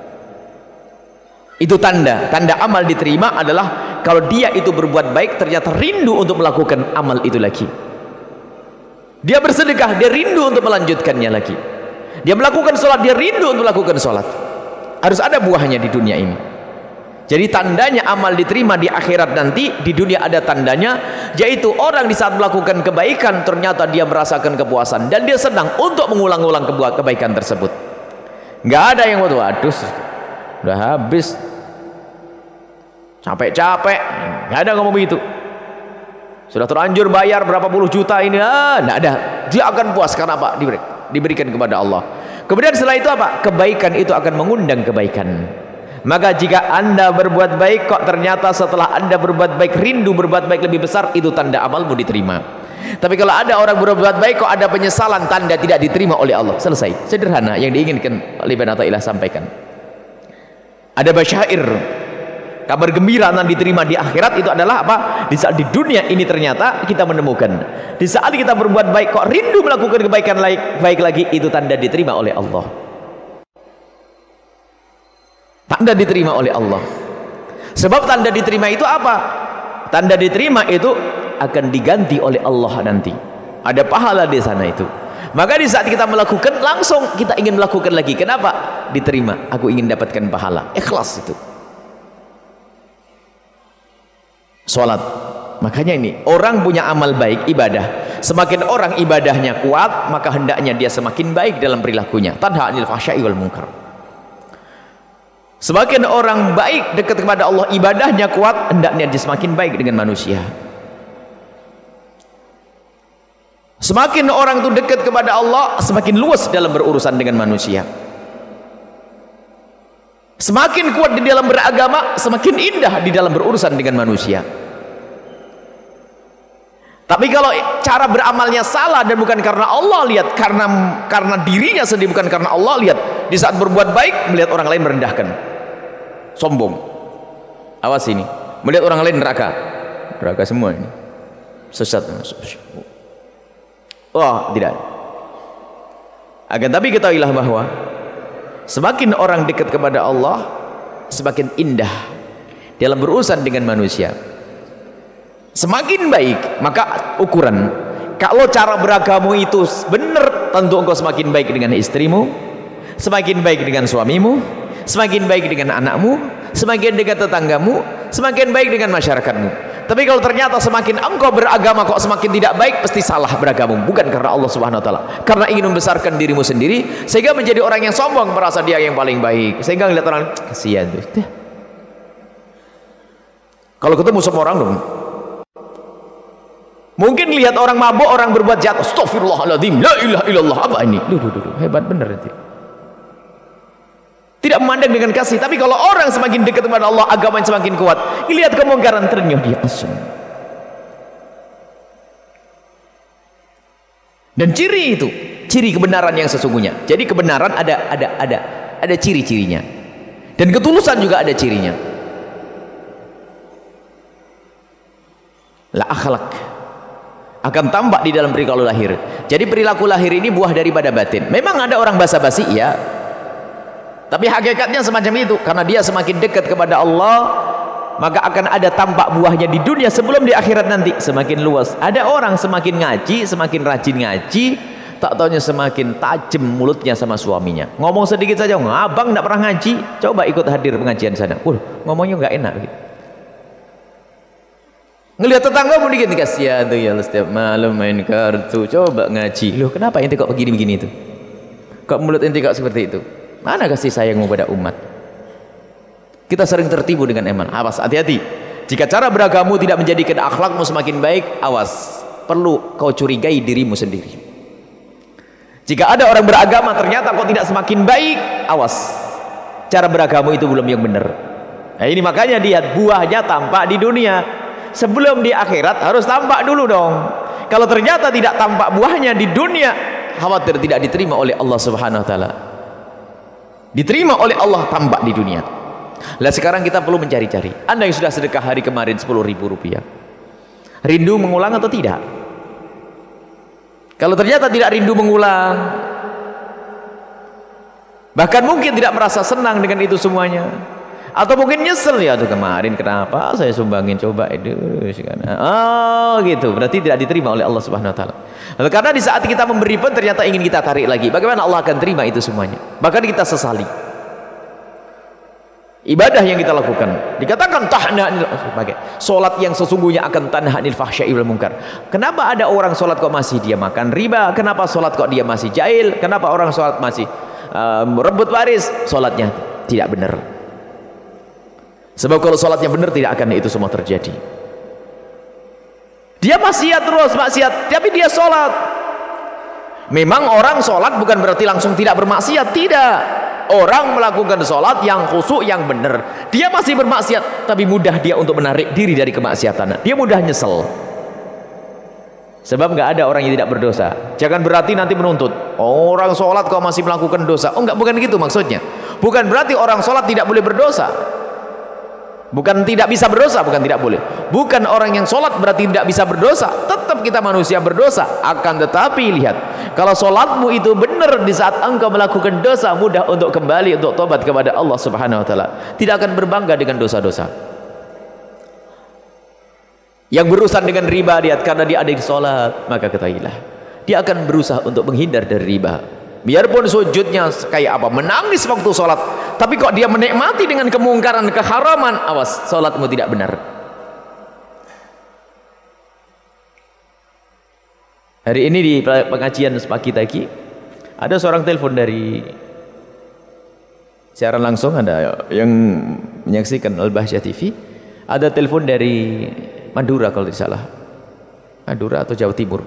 Itu tanda. Tanda amal diterima adalah kalau dia itu berbuat baik ternyata rindu untuk melakukan amal itu lagi. Dia bersedekah, dia rindu untuk melanjutkannya lagi. Dia melakukan sholat, dia rindu untuk melakukan sholat. Harus ada buahnya di dunia ini. Jadi tandanya amal diterima di akhirat nanti, di dunia ada tandanya, yaitu orang di saat melakukan kebaikan ternyata dia merasakan kepuasan dan dia senang untuk mengulang-ulang kebaikan tersebut. Nggak ada yang waduh, waduh udah habis, capek-capek, nggak ada ngomong begitu. Sudah terlanjur bayar berapa puluh juta ini, ah, nggak ada. Dia akan puas karena apa? Diberi, diberikan kepada Allah. Kemudian setelah itu apa? Kebaikan itu akan mengundang kebaikan. Maka jika anda berbuat baik kok ternyata setelah anda berbuat baik rindu berbuat baik lebih besar, itu tanda amalmu diterima. Tapi kalau ada orang berbuat baik kok ada penyesalan, tanda tidak diterima oleh Allah. Selesai. Sederhana yang diinginkan oleh Ibn Athaillah sampaikan. Ada basyair, kabar gembira nanti diterima di akhirat itu adalah apa? Di saat di dunia ini ternyata kita menemukan, di saat kita berbuat baik kok rindu melakukan kebaikan baik, baik lagi, itu tanda diterima oleh Allah. Tanda diterima oleh Allah. Sebab tanda diterima itu apa? Tanda diterima itu akan diganti oleh Allah nanti. Ada pahala di sana itu. Maka di saat kita melakukan langsung kita ingin melakukan lagi. Kenapa? Diterima. Aku ingin dapatkan pahala. Ikhlas itu. Sholat. Makanya ini orang punya amal baik ibadah. Semakin orang ibadahnya kuat, maka hendaknya dia semakin baik dalam perilakunya. Tanha 'anil fahsya'i wal munkar. Semakin orang baik dekat kepada Allah, ibadahnya kuat, hendaknya dia semakin baik dengan manusia. Semakin orang itu dekat kepada Allah, semakin luas dalam berurusan dengan manusia. Semakin kuat di dalam beragama, semakin indah di dalam berurusan dengan manusia. Tapi kalau cara beramalnya salah dan bukan karena Allah lihat, karena karena dirinya sendiri bukan karena Allah lihat, di saat berbuat baik melihat orang lain merendahkan, sombong. Awas ini, melihat orang lain neraka, neraka semua ini, sesat. Wah, tidak. Akan tapi ketahuilah bahwa semakin orang dekat kepada Allah, semakin indah dalam berurusan dengan manusia. Semakin baik, maka ukuran. Kalau cara beragamu itu benar, tentu engkau semakin baik dengan istrimu, semakin baik dengan suamimu, semakin baik dengan anakmu, semakin dengan tetanggamu, semakin baik dengan masyarakatmu. Tapi kalau ternyata semakin engkau beragama kok semakin tidak baik, pasti salah beragamu, bukan karena Allah Subhanahu wa taala. Karena ingin membesarkan dirimu sendiri sehingga menjadi orang yang sombong, merasa dia yang paling baik. Sehingga ngeliat orang, kasihan tuh. Kalau ketemu sama orang dong, mungkin lihat orang mabuk, orang berbuat jahat, astagfirullahaladzim, la ilaha illallah, apa ini? Duh, duh, duh, hebat bener itu. Tidak memandang dengan kasih. Tapi kalau orang semakin dekat kepada Allah, agama semakin kuat, lihat kemungkaran, ternyuh dia asum. Dan ciri itu, ciri kebenaran yang sesungguhnya. Jadi kebenaran ada ada ada ada ciri-cirinya. Dan ketulusan juga ada cirinya. La akhlak akan tampak di dalam perilaku lahir. Jadi perilaku lahir ini buah daripada batin. Memang ada orang basa-basi, ya, tapi hakikatnya semacam itu. Karena dia semakin dekat kepada Allah, maka akan ada tampak buahnya di dunia sebelum di akhirat nanti. Semakin luas. Ada orang semakin ngaji, semakin rajin ngaji, tak taunya semakin tajam mulutnya sama suaminya. Ngomong sedikit saja, abang tidak pernah ngaji, coba ikut hadir pengajian sana. Uh, ngomongnya nggak enak gitu. Ngelihat tetanggamu dikit, kasihan tuh ya, setiap malam main kartu, coba ngaji. Loh, kenapa ente kok begini-begini itu? Kok mulut ente kok seperti itu? Mana kasih sayangmu pada umat? Kita sering tertipu dengan eman. Awas, hati-hati. Jika cara beragamu tidak menjadikan akhlakmu semakin baik, awas, perlu kau curigai dirimu sendiri. Jika ada orang beragama ternyata kau tidak semakin baik, awas, cara beragamu itu belum yang benar. Nah ini makanya lihat, buahnya tampak di dunia, sebelum di akhirat harus tampak dulu dong. Kalau ternyata tidak tampak buahnya di dunia, khawatir tidak diterima oleh Allah Subhanahu wa taala. Diterima oleh Allah tampak di dunia. Lah sekarang kita perlu mencari-cari. Anda yang sudah sedekah hari kemarin sepuluh ribu rupiah, rindu mengulang atau tidak? Kalau ternyata tidak rindu mengulang, bahkan mungkin tidak merasa senang dengan itu semuanya, atau mungkin nyesel, ya tuh kemarin kenapa saya sumbangin, coba itu oh gitu, berarti tidak diterima oleh Allah Subhanahu wa taala. Lalu karena di saat kita memberi pun ternyata ingin kita tarik lagi, bagaimana Allah akan terima itu semuanya? Bahkan kita sesali ibadah yang kita lakukan. Dikatakan tahna sebagai solat yang sesungguhnya akan tanha anil fahsya'i wal munkar. Kenapa ada orang solat kok masih dia makan riba? Kenapa solat kok dia masih jahil? Kenapa orang solat masih uh, merebut waris? Solatnya tidak benar. Sebab kalau solatnya benar tidak akan itu semua terjadi. Dia maksiat terus, maksiat, tapi dia solat. Memang orang solat bukan berarti langsung tidak bermaksiat, tidak. Orang melakukan sholat yang khusyuk, yang benar, dia masih bermaksiat, tapi mudah dia untuk menarik diri dari kemaksiatan. Dia mudah nyesel. Sebab nggak ada orang yang tidak berdosa. Jangan berarti nanti menuntut orang sholat kok masih melakukan dosa. Oh enggak, bukan gitu maksudnya. Bukan berarti orang sholat tidak boleh berdosa. Bukan tidak bisa berdosa, bukan tidak boleh. Bukan orang yang sholat berarti tidak bisa berdosa. Tetap kita manusia berdosa. Akan tetapi lihat, kalau sholatmu itu benar di saat engkau melakukan dosa, mudah untuk kembali untuk tobat kepada Allah Subhanahu wa taala. Tidak akan berbangga dengan dosa-dosa. Yang berurusan dengan riba, lihat, karena dia ada di sholat, maka ketahuilah dia akan berusaha untuk menghindar dari riba. Biarpun sujudnya kayak apa, menangis waktu sholat, tapi kok dia menikmati dengan kemungkaran, keharaman, awas, sholatmu tidak benar. Hari ini di pengajian pagi tadi ada seorang telepon dari siaran langsung, ada yang menyaksikan Al-Bahjah T V, ada telepon dari Madura kalau tidak salah, Madura atau Jawa Timur.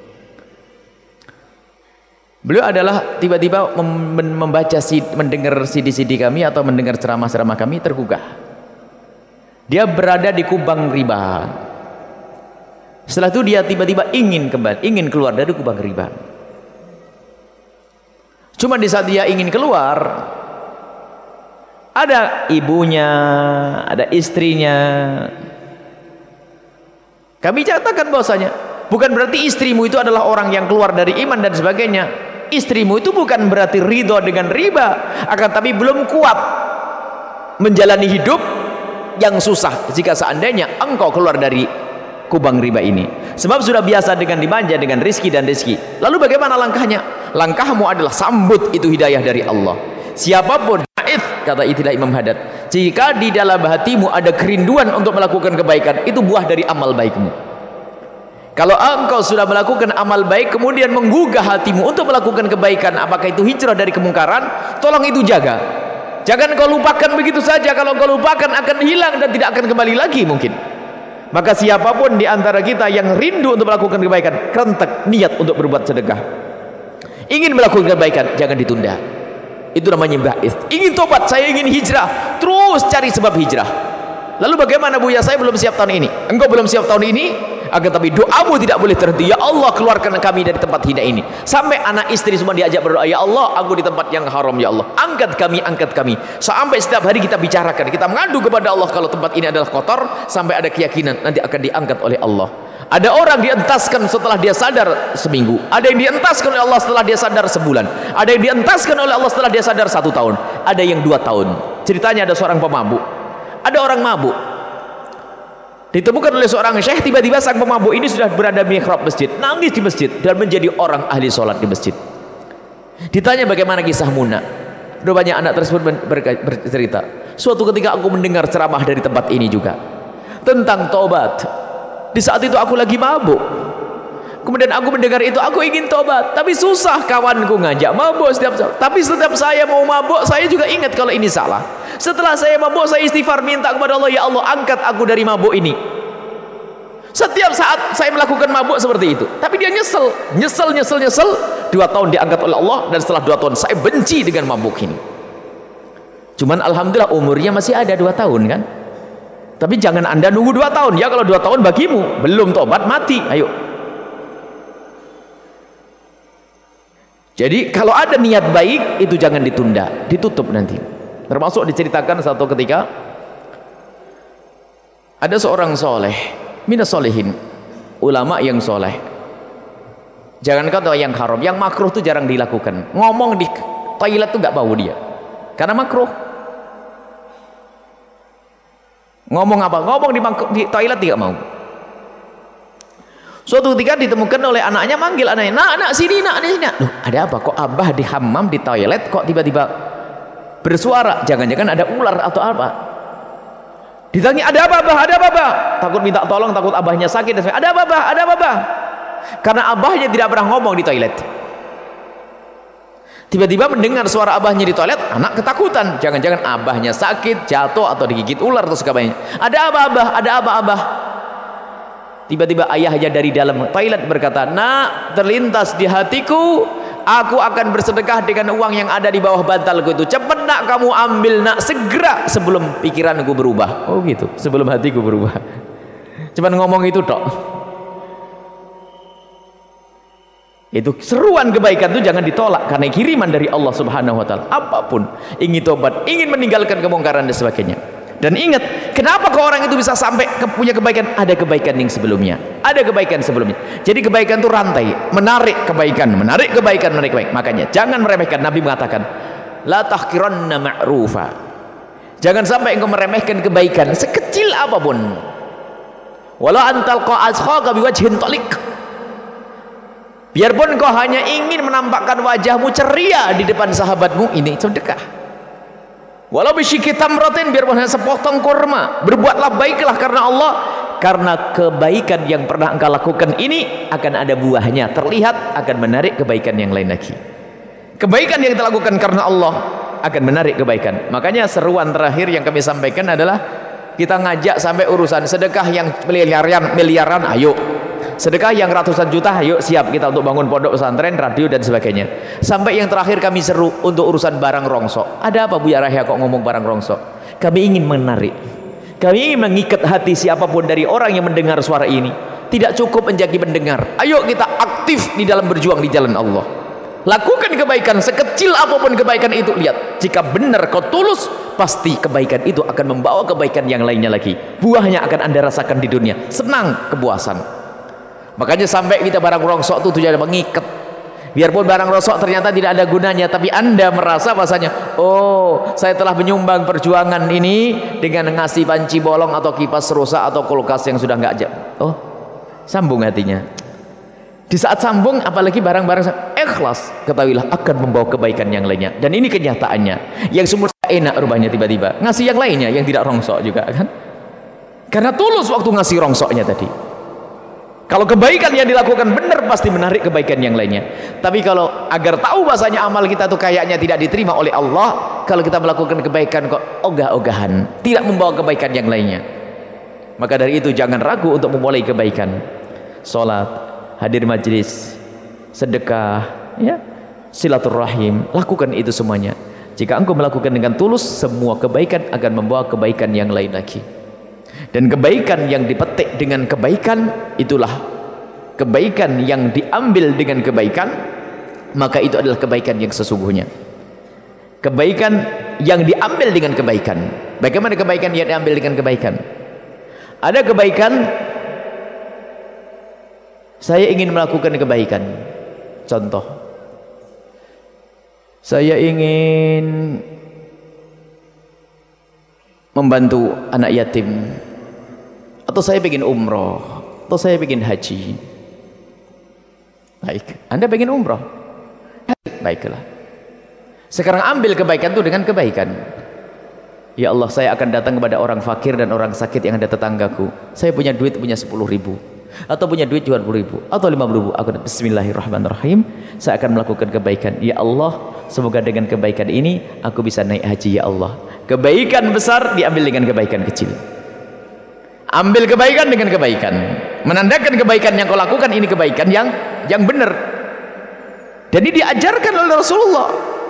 Beliau adalah tiba-tiba membaca, mendengar C D C D kami atau mendengar ceramah-ceramah kami, tergugah. Dia berada di kubang riba. Setelah itu dia tiba-tiba ingin kembali, ingin keluar dari kubang riba. Cuma di saat dia ingin keluar, ada ibunya, ada istrinya. Kami katakan bahwasanya bukan berarti istrimu itu adalah orang yang keluar dari iman dan sebagainya. Istrimu itu bukan berarti ridho dengan riba, akan tapi belum kuat menjalani hidup yang susah jika seandainya engkau keluar dari kubang riba ini. Sebab sudah biasa dengan dimanja dengan rizki dan rizki. Lalu bagaimana langkahnya? Langkahmu adalah sambut itu hidayah dari Allah. Siapapun, kata itilah Imam Haddad, jika di dalam hatimu ada kerinduan untuk melakukan kebaikan, itu buah dari amal baikmu. Kalau engkau sudah melakukan amal baik kemudian menggugah hatimu untuk melakukan kebaikan, apakah itu hijrah dari kemungkaran, tolong itu jaga. Jangan kau lupakan begitu saja. Kalau kau lupakan akan hilang dan tidak akan kembali lagi mungkin. Maka siapapun di antara kita yang rindu untuk melakukan kebaikan, kerentek niat untuk berbuat sedekah, ingin melakukan kebaikan, jangan ditunda. Itu namanya ba'its. Ingin tobat, saya ingin hijrah, terus cari sebab hijrah. Lalu bagaimana Buya, saya belum siap tahun ini, engkau belum siap tahun ini, agar tapi doamu tidak boleh terhenti. Ya Allah, keluarkan kami dari tempat hina ini. Sampai anak istri semua diajak berdoa, ya Allah, aku di tempat yang haram, ya Allah, angkat kami, angkat kami. Sampai setiap hari kita bicarakan, kita mengadu kepada Allah kalau tempat ini adalah kotor, sampai ada keyakinan nanti akan diangkat oleh Allah. Ada orang dientaskan setelah dia sadar seminggu, ada yang dientaskan oleh Allah setelah dia sadar sebulan, ada yang dientaskan oleh Allah setelah dia sadar satu tahun, ada yang dua tahun. Ceritanya ada seorang pemabuk, ada orang mabuk, ditemukan oleh seorang syekh. Tiba-tiba sang pemabuk ini sudah berada di mihrab masjid, nangis di masjid dan menjadi orang ahli sholat di masjid. Ditanya bagaimana kisah Muna, rupanya anak tersebut bercerita, suatu ketika aku mendengar ceramah dari tempat ini juga tentang taubat. Di saat itu aku lagi mabuk, kemudian aku mendengar itu, aku ingin tobat, tapi susah, kawanku ngajak mabuk setiap saat. Tapi setiap saya mau mabuk, saya juga ingat kalau ini salah. Setelah saya mabuk, saya istighfar, minta kepada Allah, ya Allah angkat aku dari mabuk ini. Setiap saat saya melakukan mabuk seperti itu, tapi dia nyesel, nyesel, nyesel, nyesel. Dua tahun diangkat oleh Allah, dan setelah dua tahun saya benci dengan mabuk ini. Cuman alhamdulillah umurnya masih ada dua tahun kan. Tapi jangan anda nunggu dua tahun ya. Kalau dua tahun bagimu belum tobat, mati. Ayo. Jadi kalau ada niat baik itu jangan ditunda, ditutup nanti. Termasuk diceritakan satu ketika ada seorang soleh, minas solehin, ulama yang soleh. Jangan kata yang haram, yang makruh itu jarang dilakukan. Ngomong di toilet itu gak bau dia, karena makruh. Ngomong apa? Ngomong di, di toilet tidak mau. Suatu ketika ditemukan oleh anaknya, manggil anaknya, nak, nak, sini, nak, sini. Loh, ada apa? Kok abah di hammam, di toilet, kok tiba-tiba bersuara? Jangan-jangan ada ular atau apa? Ditanya, ada apa, abah? Ada apa, abah? Takut minta tolong, takut abahnya sakit. Ada apa, abah? Ada apa, abah? Karena abahnya tidak pernah ngomong di toilet. Tiba-tiba mendengar suara abahnya di toilet, anak ketakutan. Jangan-jangan abahnya sakit, jatuh, atau digigit ular atau sebagainya. Ada apa, abah? Ada apa, abah? Tiba-tiba ayahnya dari dalam toilet berkata, nak, terlintas di hatiku, aku akan bersedekah dengan uang yang ada di bawah bantalku itu. Cepat nak kamu ambil, nak, segera sebelum pikiranku berubah. Oh gitu, sebelum hatiku berubah. Cuman ngomong itu tok. Itu seruan kebaikan itu jangan ditolak, karena kiriman dari Allah Subhanahu wa taala. Apapun, ingin tobat, ingin meninggalkan kemungkaran dan sebagainya. Dan ingat, kenapa kok orang itu bisa sampai ke, punya kebaikan? Ada kebaikan yang sebelumnya, ada kebaikan sebelumnya. Jadi kebaikan itu rantai, menarik kebaikan, menarik kebaikan, menarik kebaikan. Makanya jangan meremehkan. Nabi mengatakan, la tahqiranna ma'rufa. Jangan sampai engkau meremehkan kebaikan sekecil apapun. Wala antalqa askhaka biwajhin taliq. Biarpun kau hanya ingin menampakkan wajahmu ceria di depan sahabatmu, ini sedekah. Walau bisyikki tamratin, biarpun hanya sepotong kurma, berbuatlah baiklah karena Allah, karena kebaikan yang pernah engkau lakukan ini akan ada buahnya, terlihat, akan menarik kebaikan yang lain lagi. Kebaikan yang kita lakukan karena Allah akan menarik kebaikan. Makanya seruan terakhir yang kami sampaikan adalah kita ngajak sampai urusan sedekah yang miliaran, miliaran, ayo. Sedekah yang ratusan juta, ayo siap kita untuk bangun pondok pesantren, radio dan sebagainya. Sampai yang terakhir kami seru untuk urusan barang rongsok. Ada apa Buya Rahya kok ngomong barang rongsok? Kami ingin menarik, kami ingin mengikat hati siapapun dari orang yang mendengar suara ini. Tidak cukup menjadi pendengar, ayo kita aktif di dalam berjuang di jalan Allah. Lakukan kebaikan sekecil apapun kebaikan itu. Lihat, jika benar kau tulus, pasti kebaikan itu akan membawa kebaikan yang lainnya lagi. Buahnya akan anda rasakan di dunia, senang, kepuasan. Makanya sampai kita barang rongsok itu tujuannya mengikat. Biarpun barang rongsok ternyata tidak ada gunanya, tapi anda merasa bahasanya, oh saya telah menyumbang perjuangan ini dengan ngasih panci bolong atau kipas rusak atau kulkas yang sudah nggak jam. Oh, sambung hatinya. Di saat sambung, apalagi barang-barang ikhlas, ketahuilah akan membawa kebaikan yang lainnya. Dan ini kenyataannya. Yang semua enak rupanya tiba-tiba ngasih yang lainnya yang tidak rongsok juga kan? Karena tulus waktu ngasih rongsoknya tadi. Kalau kebaikan yang dilakukan benar, pasti menarik kebaikan yang lainnya. Tapi kalau agar tahu bahasanya amal kita tuh kayaknya tidak diterima oleh Allah, kalau kita melakukan kebaikan kok ogah-ogahan, tidak membawa kebaikan yang lainnya. Maka dari itu jangan ragu untuk memulai kebaikan. Salat, hadir majlis, sedekah, ya, silaturahim, lakukan itu semuanya. Jika engkau melakukan dengan tulus, semua kebaikan akan membawa kebaikan yang lain lagi. Dan kebaikan yang dipetik dengan kebaikan, itulah kebaikan yang diambil dengan kebaikan, maka itu adalah kebaikan yang sesungguhnya. Kebaikan yang diambil dengan kebaikan. Bagaimana kebaikan yang diambil dengan kebaikan? Ada kebaikan, saya ingin melakukan kebaikan. Contoh, saya ingin membantu anak yatim, atau saya ingin umroh, atau saya ingin haji. Baik, anda ingin umroh, baiklah. Sekarang ambil kebaikan itu dengan kebaikan. Ya Allah, saya akan datang kepada orang fakir dan orang sakit yang ada tetanggaku. Saya punya duit, punya sepuluh ribu, atau punya duit dua puluh ribu, atau lima puluh ribu. Aku bismillahirrahmanirrahim, saya akan melakukan kebaikan. Ya Allah, semoga dengan kebaikan ini aku bisa naik haji ya Allah. Kebaikan besar diambil dengan kebaikan kecil. Ambil kebaikan dengan kebaikan, menandakan kebaikan yang kau lakukan ini kebaikan yang yang benar. Dan ini diajarkan oleh Rasulullah.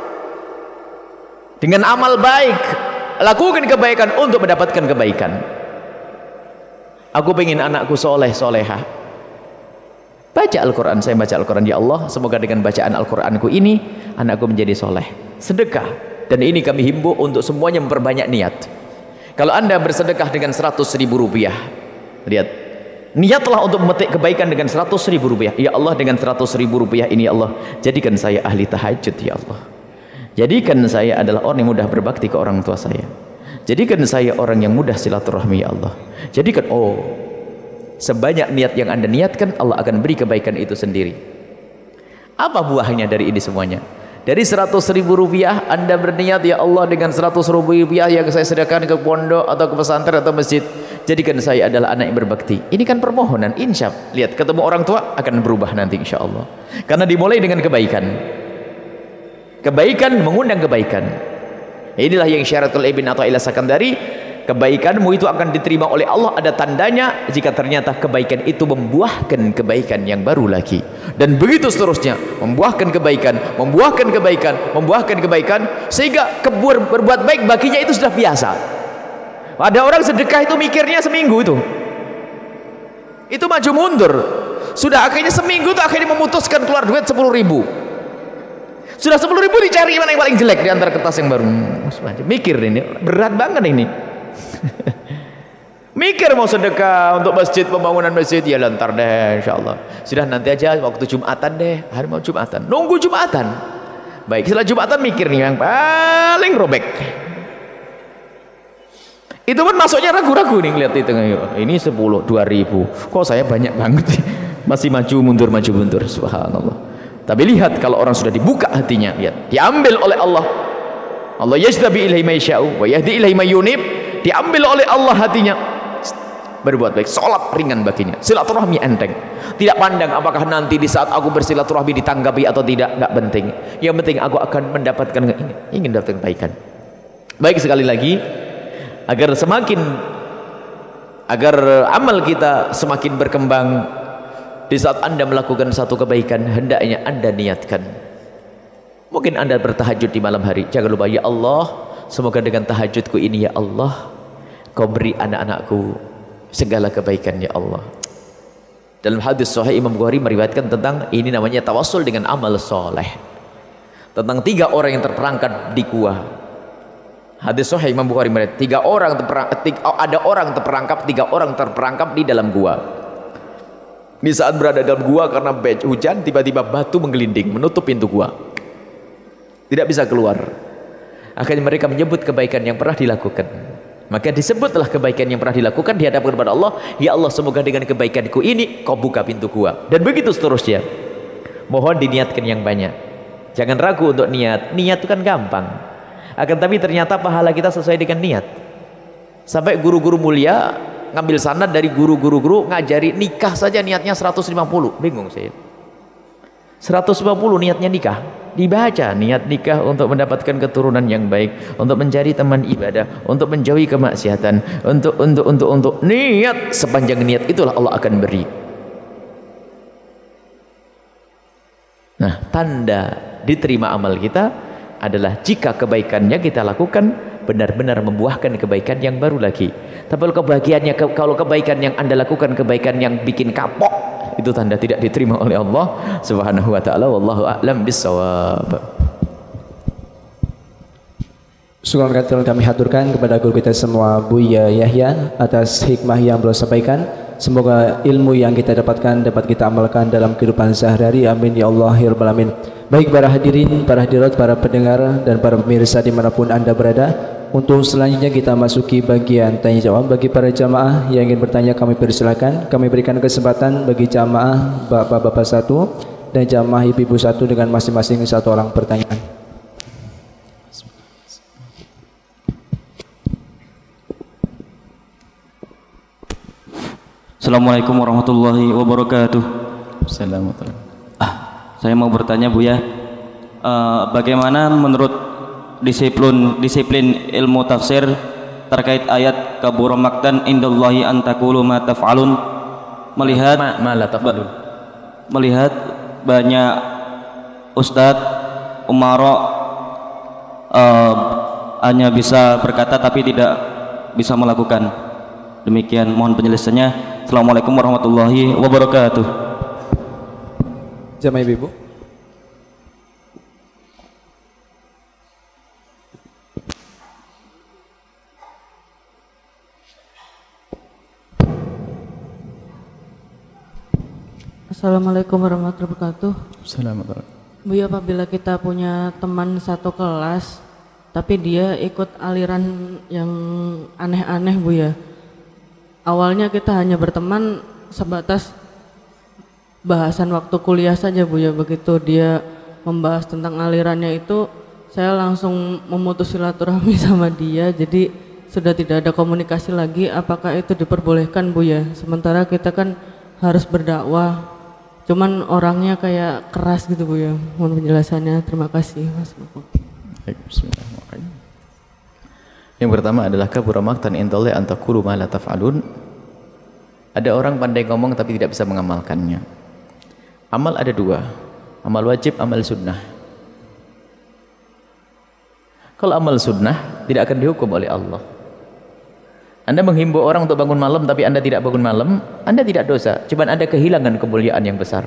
Dengan amal baik, lakukan kebaikan untuk mendapatkan kebaikan. Aku pengen anakku soleh solehah. Baca Al-Quran, saya baca Al-Quran, ya Allah, semoga dengan bacaan Al-Quranku ini anakku menjadi soleh. Sedekah, dan ini kami himbau untuk semuanya memperbanyak niat. Kalau anda bersedekah dengan seratus ribu rupiah, lihat, niatlah untuk memetik kebaikan dengan seratus ribu rupiah. Ya Allah, dengan seratus ribu rupiah ini, ya Allah, jadikan saya ahli tahajud, ya Allah. Jadikan saya adalah orang yang mudah berbakti ke orang tua saya. Jadikan saya orang yang mudah silaturahmi, ya Allah. Jadikan, oh, sebanyak niat yang anda niatkan, Allah akan beri kebaikan itu sendiri. Apa buahnya dari ini semuanya? Dari seratus ribu rupiah anda berniat, ya Allah, dengan seratus ribu rupiah yang saya sedekahkan ke pondok atau ke pesantren atau masjid, jadikan saya adalah anak yang berbakti. Ini kan permohonan, insya Allah. Lihat, ketemu orang tua akan berubah nanti, insya Allah. Karena dimulai dengan kebaikan. Kebaikan mengundang kebaikan. Inilah yang syaratul Ibn Athaillah Sakandari. Kebaikanmu itu akan diterima oleh Allah, ada tandanya jika ternyata kebaikan itu membuahkan kebaikan yang baru lagi, dan begitu seterusnya, membuahkan kebaikan, membuahkan kebaikan, membuahkan kebaikan, sehingga kebur berbuat baik baginya itu sudah biasa. Ada orang sedekah itu mikirnya seminggu itu itu maju mundur, sudah akhirnya seminggu itu akhirnya memutuskan keluar duit sepuluh ribu. Sudah sepuluh ribu dicari mana yang paling jelek di antara kertas yang baru. Mikir ini berat banget ini. Mikir mau sedekah untuk masjid, pembangunan masjid, ya lantar deh, insyaallah. Sudah nanti aja waktu Jumatan deh, hari mau Jumatan. Nunggu Jumatan. Baik, setelah Jumatan mikir nih yang paling robek. Itu pun masuknya ragu-ragu nih, lihat itu. Ini sepuluh, dua ribu. Kok saya banyak banget sih? Masih maju mundur, maju mundur. Subhanallah. Tapi lihat kalau orang sudah dibuka hatinya, lihat, diambil oleh Allah. Allah yajtabi ilaihi may yasha'u wa yahdi ilaihi may yunib. Diambil oleh Allah hatinya, berbuat baik, sholat ringan baginya, silaturahmi enteng, tidak pandang apakah nanti di saat aku bersilaturahmi ditanggapi atau tidak, nggak penting, yang penting aku akan mendapatkan, ingin, ingin mendapatkan kebaikan. Baik, sekali lagi, agar semakin agar amal kita semakin berkembang, di saat anda melakukan satu kebaikan, hendaknya anda niatkan. Mungkin anda bertahajud di malam hari, jangan lupa, ya Allah, semoga dengan tahajudku ini, ya Allah, kau beri anak-anakku segala kebaikan, ya Allah. Dalam hadis sahih Imam Bukhari meriwayatkan tentang ini, namanya tawassul dengan amal soleh, tentang tiga orang yang terperangkap di gua. Hadis sahih Imam Bukhari meriwayatkan tiga orang terperangkap, tiga, ada orang terperangkap, tiga orang terperangkap di dalam gua. Di saat berada dalam gua karena hujan, tiba-tiba batu menggelinding menutup pintu gua, tidak bisa keluar. Akhirnya mereka menyebut kebaikan yang pernah dilakukan. Maka disebutlah kebaikan yang pernah dilakukan di hadapan kepada Allah. Ya Allah, semoga dengan kebaikanku ini kau buka pintu gua. Dan begitu seterusnya. Mohon diniatkan yang banyak. Jangan ragu untuk niat. Niat itu kan gampang. Akan tapi ternyata pahala kita sesuai dengan niat. Sampai guru-guru mulia ngambil sanad dari guru-guru guru ngajari nikah saja niatnya seratus lima puluh. Bingung saya. seratus lima puluh niatnya nikah. Dibaca niat nikah untuk mendapatkan keturunan yang baik, untuk mencari teman ibadah, untuk menjauhi kemaksiatan, untuk untuk untuk untuk niat, sepanjang niat itulah Allah akan beri. Nah, tanda diterima amal kita adalah jika kebaikannya kita lakukan benar-benar membuahkan kebaikan yang baru lagi. Tapi kalau kebahagiaannya, kalau kebaikan yang anda lakukan kebaikan yang bikin kapok, itu tanda tidak diterima oleh Allah Subhanahu wa taala. Wallahu a'lam bissawab. Syukur kami haturkan kepada guru kita semua, Buya Yahya, atas hikmah yang beliau sampaikan. Semoga ilmu yang kita dapatkan dapat kita amalkan dalam kehidupan sehari-hari. Amin ya Allah ya rabbal alamin. Baik para hadirin, para hadirat, para pendengar dan para pemirsa dimanapun anda berada, untuk selanjutnya kita masuki bagian tanya jawab. Bagi para jamaah yang ingin bertanya, kami persilakan. Kami berikan kesempatan bagi jamaah bapak-bapak satu dan jamaah ibu-ibu satu dengan masing-masing satu orang pertanyaan. Assalamualaikum warahmatullahi wabarakatuh. Assalamualaikum. Ah, saya mau bertanya, Buya, uh, bagaimana menurut disiplin disiplin ilmu tafsir terkait ayat kabura maqtan indallahi an taqulu ma taf'alun, melihat ma, ma la taf'alun. melihat banyak ustadz umara uh, hanya bisa berkata tapi tidak bisa melakukan. Demikian, mohon penjelasannya. Assalamualaikum warahmatullahi wabarakatuh. Jamaah ibu. Assalamualaikum warahmatullahi wabarakatuh. Assalamualaikum. Bu, apabila kita punya teman satu kelas tapi dia ikut aliran yang aneh-aneh Bu ya, awalnya kita hanya berteman sebatas bahasan waktu kuliah saja Bu ya, begitu dia membahas tentang alirannya itu saya langsung memutus silaturahmi sama dia, jadi sudah tidak ada komunikasi lagi. Apakah itu diperbolehkan Bu ya? Sementara kita kan harus berdakwah, cuman orangnya kayak keras gitu Bu ya. Mohon penjelasannya, terima kasih Mas. Baik, bismillahirrahmanirrahim. Yang pertama adalah kabura maqtan indallahi an taqulu ma la taf'alun. Ada orang pandai ngomong tapi tidak bisa mengamalkannya. Amal ada dua, amal wajib, amal sunnah. Kalau amal sunnah tidak akan dihukum oleh Allah. Anda menghimbau orang untuk bangun malam tapi Anda tidak bangun malam, Anda tidak dosa, cuma Anda kehilangan kemuliaan yang besar.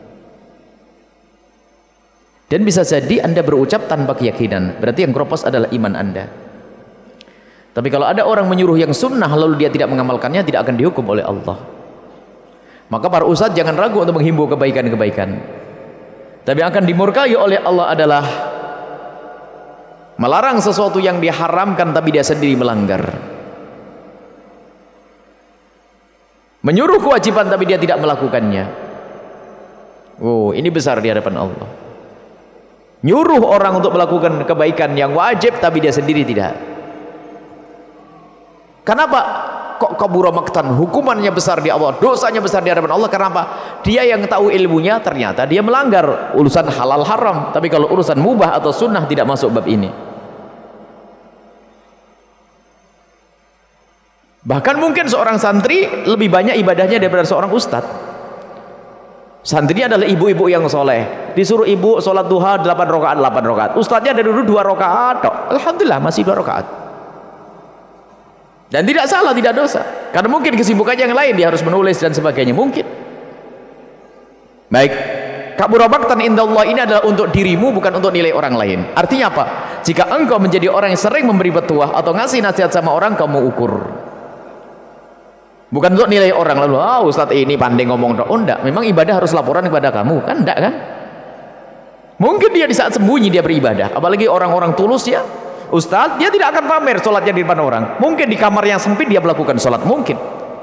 Dan bisa jadi Anda berucap tanpa keyakinan, berarti yang keropos adalah iman Anda. Tapi kalau ada orang menyuruh yang sunnah lalu dia tidak mengamalkannya, tidak akan dihukum oleh Allah. Maka para ustadz jangan ragu untuk menghimbau kebaikan-kebaikan. Tapi yang akan dimurkai oleh Allah adalah melarang sesuatu yang diharamkan tapi dia sendiri melanggar. Menyuruh kewajiban tapi dia tidak melakukannya. Oh, ini besar di hadapan Allah. Nyuruh orang untuk melakukan kebaikan yang wajib tapi dia sendiri tidak. Kenapa kok kabura maqtan, hukumannya besar di Allah, dosanya besar di hadapan Allah? Kenapa? Dia yang tahu ilmunya ternyata dia melanggar urusan halal haram, tapi kalau urusan mubah atau sunnah tidak masuk bab ini. Bahkan mungkin seorang santri lebih banyak ibadahnya daripada seorang ustadz. Santrinya adalah ibu-ibu yang soleh, disuruh ibu sholat duha delapan rakaat, delapan rakaat. Ustadznya dari dulu dua rakaat, alhamdulillah masih dua rakaat. Dan tidak salah, tidak dosa. Karena mungkin kesibukannya yang lain, dia harus menulis dan sebagainya, mungkin. Baik, kabura maqtan indallah ini adalah untuk dirimu, bukan untuk nilai orang lain. Artinya apa? Jika engkau menjadi orang yang sering memberi petuah atau ngasih nasihat sama orang, kamu ukur. Bukan untuk nilai orang lalu, ah oh, Ustadz ini pandai ngomong. Oh enggak, memang ibadah harus laporan kepada kamu, kan enggak kan? Mungkin dia di saat sembunyi dia beribadah, apalagi orang-orang tulus ya. Ustadz, dia tidak akan pamer sholatnya di depan orang. Mungkin di kamar yang sempit dia melakukan sholat, mungkin.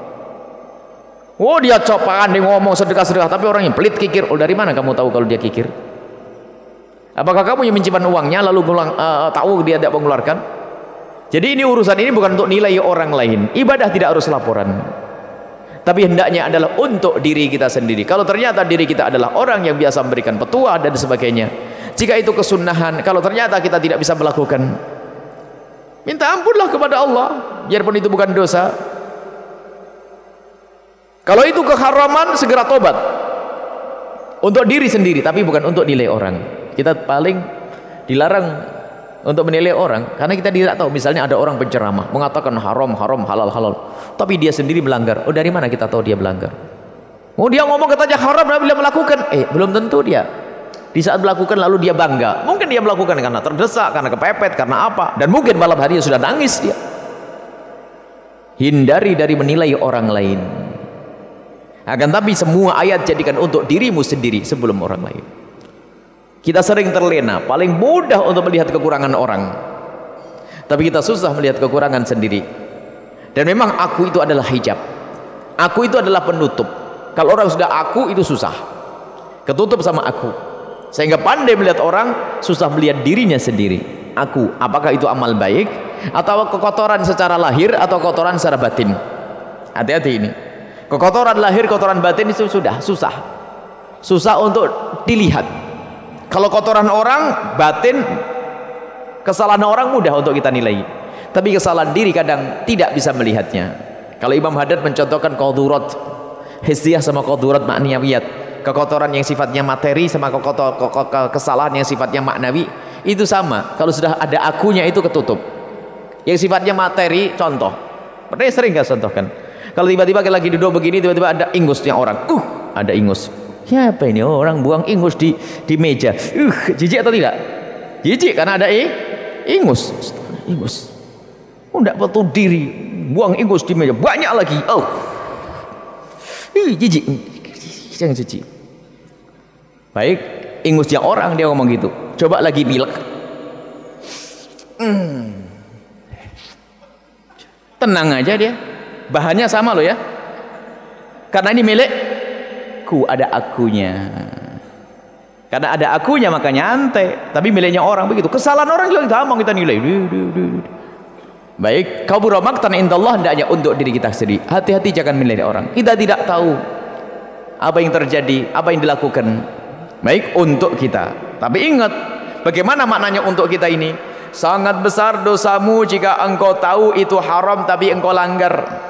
Oh dia copakan, dia ngomong sedekah-sedekah, tapi orang yang pelit kikir. Oh dari mana kamu tahu kalau dia kikir? Apakah kamu yang menyimpan uangnya lalu ngulang, uh, tahu dia tidak mengeluarkan? Jadi ini urusan ini bukan untuk nilai orang lain. Ibadah tidak harus laporan, tapi hendaknya adalah untuk diri kita sendiri. Kalau ternyata diri kita adalah orang yang biasa memberikan petuah dan sebagainya, jika itu kesunahan, kalau ternyata kita tidak bisa melakukan, minta ampunlah kepada Allah, biarpun itu bukan dosa. Kalau itu keharaman, segera tobat untuk diri sendiri, tapi bukan untuk nilai orang. Kita paling dilarang untuk menilai orang, karena kita tidak tahu. Misalnya ada orang penceramah mengatakan haram, haram, halal, halal, tapi dia sendiri melanggar. Oh dari mana kita tahu dia melanggar? Oh dia ngomong katanya haram, tapi dia melakukan. Eh belum tentu dia di saat melakukan lalu dia bangga. Mungkin dia melakukan karena terdesak, karena kepepet, karena apa, dan mungkin malam hari sudah nangis dia. Hindari dari menilai orang lain. Akan tapi semua ayat jadikan untuk dirimu sendiri sebelum orang lain. Kita sering terlena, paling mudah untuk melihat kekurangan orang, tapi kita susah melihat kekurangan sendiri. Dan memang aku itu adalah hijab, aku itu adalah penutup. Kalau orang sudah aku, itu susah, ketutup sama aku, sehingga pandai melihat orang, susah melihat dirinya sendiri. Aku, apakah itu amal baik atau kekotoran secara lahir atau kotoran secara batin? Hati-hati ini, kekotoran lahir, kotoran batin itu sudah susah susah untuk dilihat. Kalau kotoran orang batin Kesalahan orang mudah untuk kita nilai, tapi kesalahan diri kadang tidak bisa melihatnya. Kalau Imam Haddad mencontohkan qadurat hissiyah sama qadurat ma'nawiyat, kekotoran yang sifatnya materi sama kekotor, kesalahan yang sifatnya maknawi, itu sama. Kalau sudah ada akunya itu ketutup. Yang sifatnya materi, contoh, pernah sering gak contohkan, kalau tiba-tiba lagi duduk begini, tiba-tiba ada ingusnya orang, uh ada ingus, siapa ini? Oh, orang buang ingus di di meja, uh jijik atau tidak? Jijik karena ada eh ingus, ingus. Oh, tidak betul diri, buang ingus di meja, banyak lagi. Oh, ih jijik, jangan jijik. Baik, ingusnya orang dia ngomong gitu. Coba lagi pilek, hmm. tenang aja dia. Bahannya sama loh ya, karena ini milikku, ada akunya. Karena ada akunya maka nyantai, tapi miliknya orang begitu. Kesalahan orang juga gampang kita nilai. Baik, kabura maqtan indallah, hendaknya untuk diri kita sendiri. Hati-hati jangan menilai orang. Kita tidak tahu apa yang terjadi, apa yang dilakukan. Baik untuk kita. Tapi ingat, bagaimana maknanya untuk kita ini? Sangat besar dosamu jika engkau tahu itu haram tapi engkau langgar.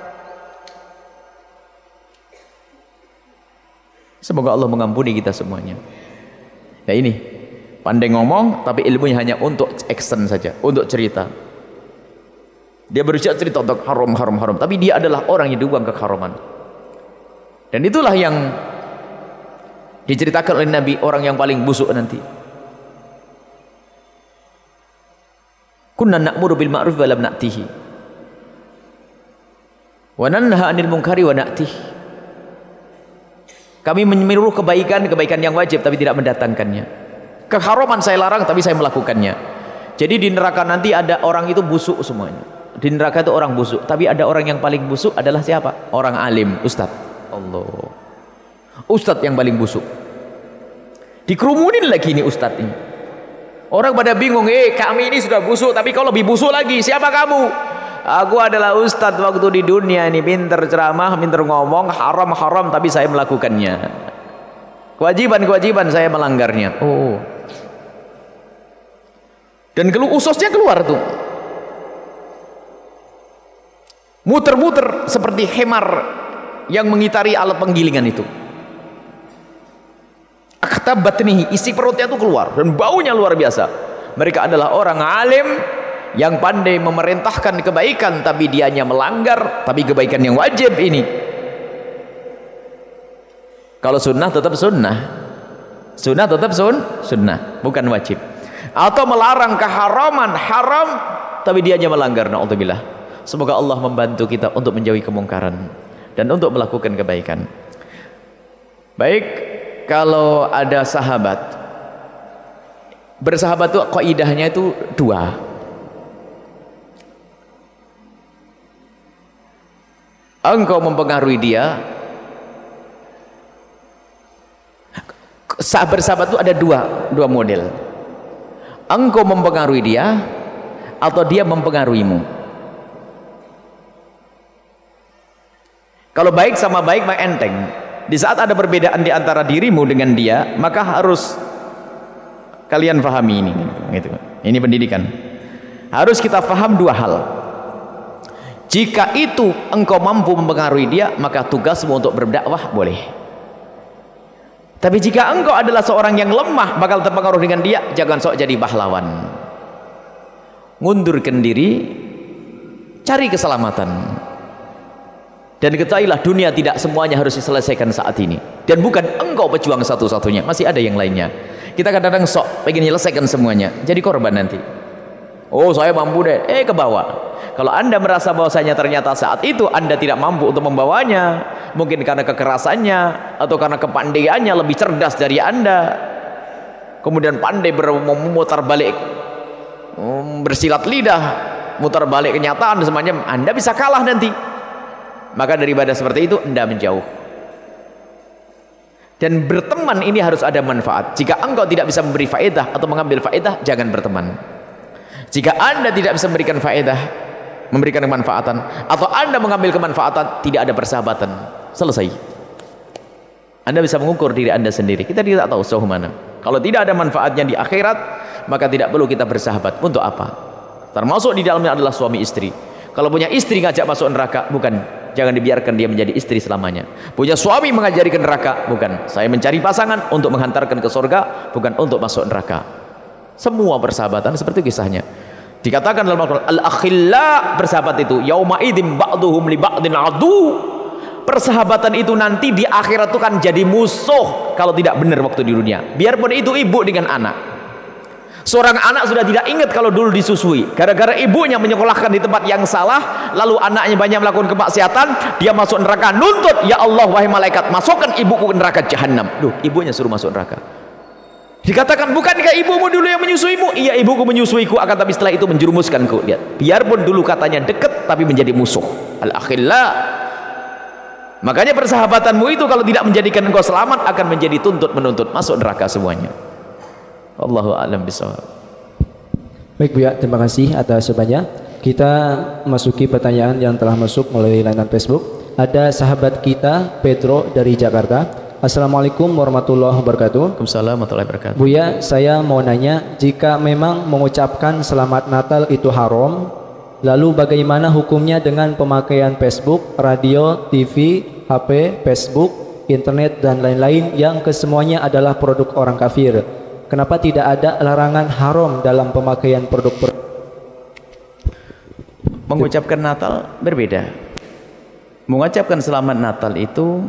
Semoga Allah mengampuni kita semuanya. Ya ini, pandai ngomong tapi ilmunya hanya untuk action saja, untuk cerita. Dia berusaha cerita untuk haram, haram, haram, tapi dia adalah orang yang dibuang ke haraman. Dan itulah yang diceritakan oleh Nabi, orang yang paling busuk nanti. Kunna na'muru bil ma'ruf wa lam na'tihi, wa nanha 'anil munkari wa na'tihi. Kami menyuruh kebaikan, kebaikan yang wajib tapi tidak mendatangkannya. Keharaman saya larang tapi saya melakukannya. Jadi di neraka nanti ada orang itu busuk semuanya. Di neraka itu orang busuk, tapi ada orang yang paling busuk adalah siapa? Orang alim, ustadz. Allah. Ustadz yang paling busuk. Dikerumunin lagi ini ustadz ini. Orang pada bingung, eh kami ini sudah busuk, tapi kau lebih busuk lagi. Siapa kamu? Aku adalah ustadz waktu di dunia ini, pinter ceramah, pinter ngomong, haram-haram tapi saya melakukannya. Kewajiban-kewajiban saya melanggarnya. Oh. Dan kelu ususnya keluar tuh. Muter-muter seperti hemar yang mengitari alat penggilingan itu. Akhtabat nih, isi perutnya tuh keluar dan baunya luar biasa. Mereka adalah orang alim yang pandai memerintahkan kebaikan tapi dianya melanggar, tapi kebaikan yang wajib ini. Kalau sunnah tetap sunnah, sunnah tetap sun sunnah, bukan wajib. Atau melarang keharaman, haram tapi dianya melanggar, na'udzubillah. Semoga Allah membantu kita untuk menjauhi kemungkaran dan untuk melakukan kebaikan. Baik, kalau ada sahabat, bersahabat itu kaidahnya itu dua. Engkau mempengaruhi dia. Bersahabat itu ada dua dua model. Engkau mempengaruhi dia atau dia mempengaruhimu. Kalau baik sama baik maka enteng. Di saat ada perbedaan di antara dirimu dengan dia, maka harus kalian pahami ini gitu. Ini pendidikan. Harus kita paham dua hal. Jika itu engkau mampu mempengaruhi dia, maka tugasmu untuk berdakwah boleh. Tapi jika engkau adalah seorang yang lemah, bakal terpengaruh dengan dia, jangan sok jadi pahlawan. Ngundurkan diri, cari keselamatan. Dan ketahuilah dunia tidak semuanya harus diselesaikan saat ini. Dan bukan engkau pejuang satu-satunya, masih ada yang lainnya. Kita kadang-kadang sok pengen menyelesaikan semuanya, jadi korban nanti. Oh saya mampu deh, eh ke bawah. Kalau anda merasa bahwasanya ternyata saat itu anda tidak mampu untuk membawanya, mungkin karena kekerasannya atau karena kepandaiannya lebih cerdas dari anda, kemudian pandai memutar balik, bersilat lidah, mutar balik kenyataan dan semacam, anda bisa kalah nanti. Maka daripada seperti itu anda menjauh. Dan berteman ini harus ada manfaat. Jika engkau tidak bisa memberi faedah atau mengambil faedah, jangan berteman. Jika anda tidak bisa memberikan faedah, memberikan kemanfaatan, atau anda mengambil kemanfaatan, tidak ada persahabatan. Selesai. Anda bisa mengukur diri anda sendiri. Kita tidak tahu sejauh mana. Kalau tidak ada manfaatnya di akhirat, maka tidak perlu kita bersahabat. Untuk apa? Termasuk di dalamnya adalah suami istri. Kalau punya istri ngajak masuk neraka, bukan, jangan dibiarkan dia menjadi istri selamanya. Punya suami mengajari ke neraka, bukan, saya mencari pasangan untuk menghantarkan ke surga, bukan untuk masuk neraka. Semua persahabatan seperti kisahnya. Dikatakan dalam Al-Quran, al-akhilla, bersahabat itu yauma idzin ba'duhum li ba'din adu. Persahabatan itu nanti di akhirat itu kan jadi musuh kalau tidak benar waktu di dunia. Biarpun itu ibu dengan anak. Seorang anak sudah tidak ingat kalau dulu disusui, gara-gara ibunya menyekolahkan di tempat yang salah, lalu anaknya banyak melakukan kemaksiatan, dia masuk neraka, nuntut, ya Allah wahai malaikat, masukkan ibuku ke neraka jahanam. Duh, ibunya suruh masuk neraka. Dikatakan, bukankah ibumu dulu yang menyusuimu? Iya, ibuku menyusuiku, akan tapi setelah itu menjerumuskanku. Lihat, biarpun dulu katanya dekat, tapi menjadi musuh. Al-akhillah. Makanya persahabatanmu itu kalau tidak menjadikan engkau selamat, akan menjadi tuntut menuntut masuk neraka semuanya. Allahu a'lam bishawab. Baik Buya, terima kasih atas jawabannya. Kita masuki pertanyaan yang telah masuk melalui layanan Facebook. Ada sahabat kita Pedro dari Jakarta. Assalamualaikum warahmatullahi wabarakatuh. Waalaikumsalam warahmatullahi wabarakatuh. Buya, saya mau nanya, jika memang mengucapkan selamat Natal itu haram, lalu bagaimana hukumnya dengan pemakaian Facebook, radio, T V, H P, Facebook, internet dan lain-lain yang kesemuanya adalah produk orang kafir? Kenapa tidak ada larangan haram dalam pemakaian produk-produk? Mengucapkan Natal berbeda. Mengucapkan selamat Natal itu,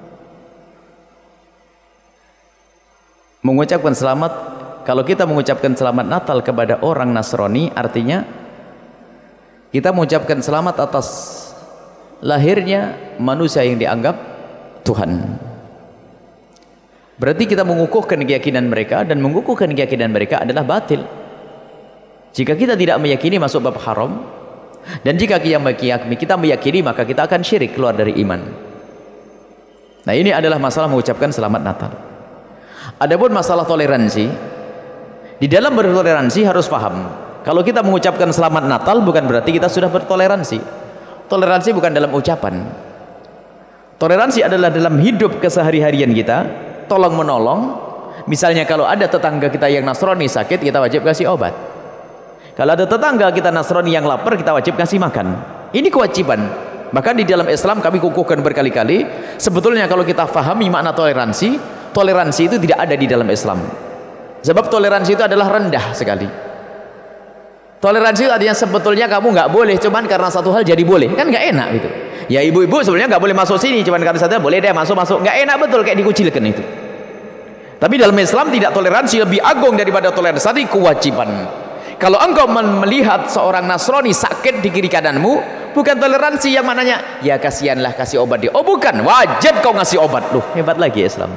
mengucapkan selamat, kalau kita mengucapkan selamat Natal kepada orang Nasrani, artinya kita mengucapkan selamat atas lahirnya manusia yang dianggap Tuhan. Berarti kita mengukuhkan keyakinan mereka, dan mengukuhkan keyakinan mereka adalah batil. Jika kita tidak meyakini, masuk bab haram. Dan jika kita meyakini, maka kita akan syirik, keluar dari iman. Nah, ini adalah masalah mengucapkan selamat Natal. Adapun masalah toleransi, di dalam bertoleransi harus paham, kalau kita mengucapkan selamat Natal bukan berarti kita sudah bertoleransi. Toleransi bukan dalam ucapan. Toleransi adalah dalam hidup kesehari-harian kita. Tolong menolong. Misalnya kalau ada tetangga kita yang Nasrani sakit, kita wajib kasih obat. Kalau ada tetangga kita Nasrani yang lapar, kita wajib kasih makan. Ini kewajiban. Bahkan di dalam Islam kami kukuhkan berkali-kali, sebetulnya kalau kita fahami makna toleransi, toleransi itu tidak ada di dalam Islam. Sebab toleransi itu adalah rendah sekali. Toleransi itu artinya sebetulnya kamu nggak boleh, cuman karena satu hal jadi boleh, kan nggak enak gitu. Ya ibu-ibu sebenarnya nggak boleh masuk sini, cuman karena satu hal boleh deh masuk-masuk, nggak enak betul, kayak dikucilkan itu. Tapi dalam Islam tidak, toleransi lebih agung daripada toleransi, tadi kewajiban. Kalau engkau melihat seorang Nasrani sakit di kiri kananmu, bukan toleransi yang mananya ya kasihanlah, kasih obat dia. Oh bukan, wajib kau ngasih obat. Loh, hebat lagi Islam.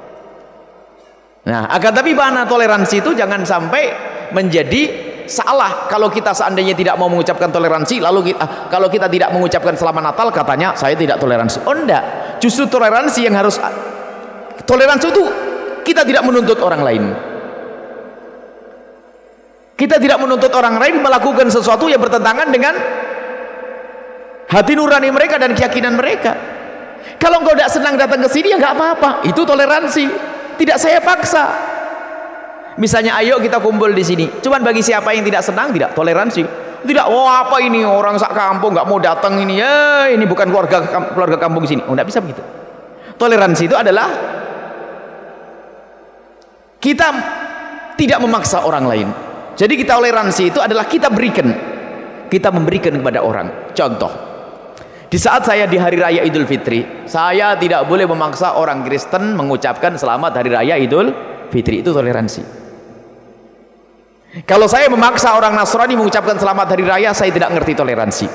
Nah, akan tapi mana toleransi itu jangan sampai menjadi salah. Kalau kita seandainya tidak mau mengucapkan toleransi, lalu kita, kalau kita tidak mengucapkan selamat Natal, katanya saya tidak toleransi. Oh enggak, justru toleransi yang harus, toleransi itu kita tidak menuntut orang lain. Kita tidak menuntut orang lain melakukan sesuatu yang bertentangan dengan hati nurani mereka dan keyakinan mereka. Kalau engkau tidak senang datang ke sini, ya nggak apa-apa, itu toleransi. Tidak saya paksa. Misalnya ayo kita kumpul di sini, cuman bagi siapa yang tidak senang, tidak toleransi. Tidak, oh apa ini orang sak kampung nggak mau datang ini, ya ini bukan keluarga keluarga kampung sini. Oh, nggak bisa begitu. Toleransi itu adalah kita tidak memaksa orang lain. Jadi kita toleransi itu adalah kita berikan, kita memberikan kepada orang. Contoh, di saat saya di hari raya Idul Fitri, saya tidak boleh memaksa orang Kristen mengucapkan selamat hari raya Idul Fitri, itu toleransi. Kalau saya memaksa orang Nasrani mengucapkan selamat hari raya, saya tidak ngerti toleransi.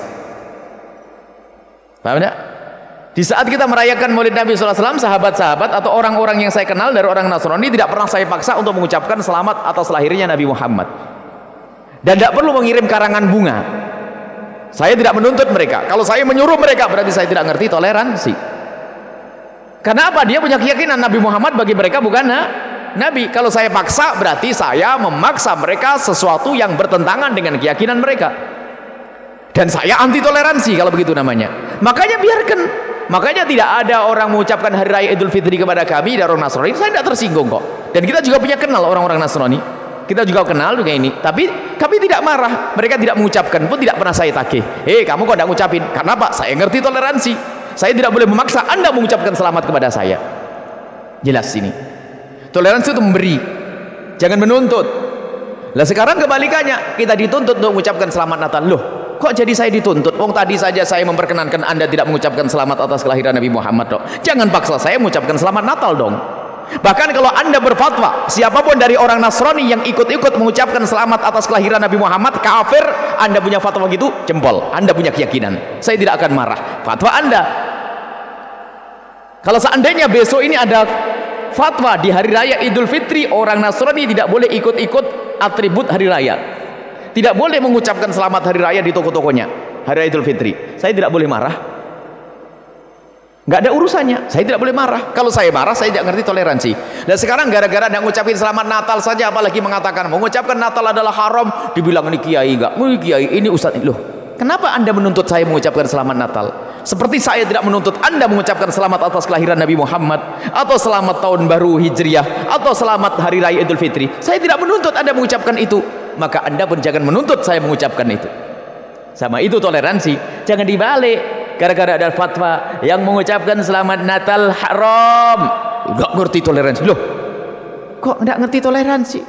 Paham tidak? Di saat kita merayakan Maulid Nabi shallallahu alaihi wasallam, sahabat-sahabat atau orang-orang yang saya kenal dari orang Nasrani tidak pernah saya paksa untuk mengucapkan selamat atas lahirnya Nabi Muhammad. Dan tidak perlu mengirim karangan bunga. Saya tidak menuntut mereka. Kalau saya menyuruh mereka, berarti saya tidak ngerti toleransi. Karena apa? Dia punya keyakinan Nabi Muhammad bagi mereka bukan Nabi. Kalau saya paksa, berarti saya memaksa mereka sesuatu yang bertentangan dengan keyakinan mereka. Dan saya anti toleransi kalau begitu namanya. Makanya biarkan. Makanya tidak ada orang mengucapkan hari raya Idul Fitri kepada kami dari orang Nasrani, saya tidak tersinggung kok. Dan kita juga punya kenal orang-orang Nasrani. kita juga kenal juga ini, tapi kami tidak marah, mereka tidak mengucapkan pun tidak pernah saya tagih, hei kamu kok tidak mengucapin, karena Pak saya ngerti toleransi, saya tidak boleh memaksa Anda mengucapkan selamat kepada saya. Jelas ini toleransi itu memberi, jangan menuntut. Lah sekarang kebalikannya, kita dituntut untuk mengucapkan selamat Natal. Loh kok jadi saya dituntut? Wong tadi saja saya memperkenankan Anda tidak mengucapkan selamat atas kelahiran Nabi Muhammad dong. Jangan paksa saya mengucapkan selamat Natal dong. Bahkan kalau Anda berfatwa siapapun dari orang Nasrani yang ikut-ikut mengucapkan selamat atas kelahiran Nabi Muhammad kafir, Anda punya fatwa gitu, jempol, Anda punya keyakinan, saya tidak akan marah. Fatwa Anda. Kalau seandainya besok ini ada fatwa di hari raya Idul Fitri, orang Nasrani tidak boleh ikut-ikut atribut hari raya, tidak boleh mengucapkan selamat hari raya di toko-tokonya hari raya Idul Fitri, saya tidak boleh marah. Nggak ada urusannya, saya tidak boleh marah. Kalau saya marah, saya tidak ngerti toleransi. Dan sekarang gara-gara tidak mengucapkan selamat Natal saja, apalagi mengatakan mengucapkan Natal adalah haram, dibilang ini kiai enggak, ini kiai, ini ustadz. Loh, kenapa Anda menuntut saya mengucapkan selamat Natal? Seperti saya tidak menuntut Anda mengucapkan selamat atas kelahiran Nabi Muhammad, atau selamat tahun baru Hijriah, atau selamat hari raya Idul Fitri. Saya tidak menuntut Anda mengucapkan itu, maka Anda pun jangan menuntut saya mengucapkan itu. Sama itu toleransi, jangan dibalik. Gara-gara ada fatwa yang mengucapkan selamat Natal haram, nggak ngerti toleransi. Loh, kok nggak ngerti toleransi?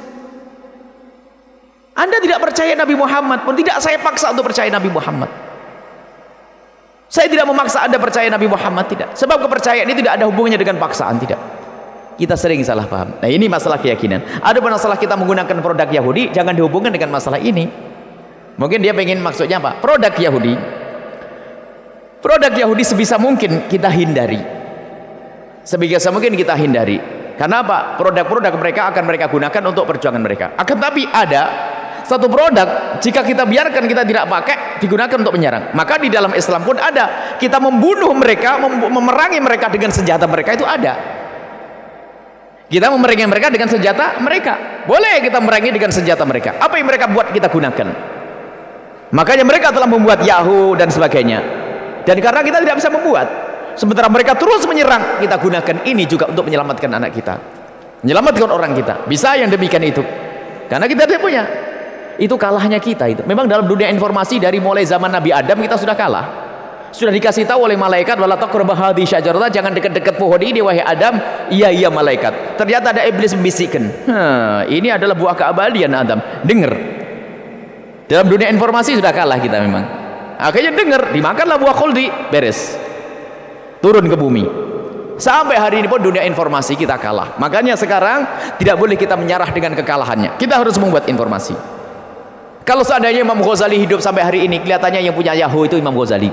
Anda tidak percaya Nabi Muhammad pun tidak saya paksa untuk percaya Nabi Muhammad. Saya tidak memaksa Anda percaya Nabi Muhammad, tidak. Sebab kepercayaan ini tidak ada hubungannya dengan paksaan, tidak. Kita sering salah paham. Nah ini masalah keyakinan. Ada masalah kita menggunakan produk Yahudi, jangan dihubungkan dengan masalah ini. Mungkin dia pengen maksudnya apa? Produk Yahudi. Produk Yahudi sebisa mungkin kita hindari, sebisa mungkin kita hindari. Karena apa? Produk-produk mereka akan mereka gunakan untuk perjuangan mereka. Akan tapi ada satu produk, jika kita biarkan kita tidak pakai, digunakan untuk menyerang. Maka di dalam Islam pun ada, kita membunuh mereka, mem memerangi mereka dengan senjata mereka, itu ada. Kita memerangi mereka dengan senjata mereka. Boleh kita memerangi dengan senjata mereka. Apa yang mereka buat kita gunakan. Makanya mereka telah membuat Yahoo dan sebagainya. Dan karena kita tidak bisa membuat, sementara mereka terus menyerang, kita gunakan ini juga untuk menyelamatkan anak kita, menyelamatkan orang kita. Bisa yang demikian itu, karena kita tidak punya. Itu kalahnya kita itu. Memang dalam dunia informasi dari mulai zaman Nabi Adam kita sudah kalah. Sudah dikasih tahu oleh malaikat, wala taqrabu hadhihi syajarah, jangan dekat-dekat pohon ini wahai Adam. Iya iya malaikat. Ternyata ada iblis membisikkan, ini adalah buah keabadian Adam. Dengar. Dalam dunia informasi sudah kalah kita memang. Akhirnya dengar, dimakanlah buah khuldi, beres, turun ke bumi. Sampai hari ini pun dunia informasi kita kalah. Makanya sekarang tidak boleh kita menyerah dengan kekalahannya, kita harus membuat informasi. Kalau seandainya Imam Ghazali hidup sampai hari ini, kelihatannya yang punya Yahoo itu Imam Ghazali,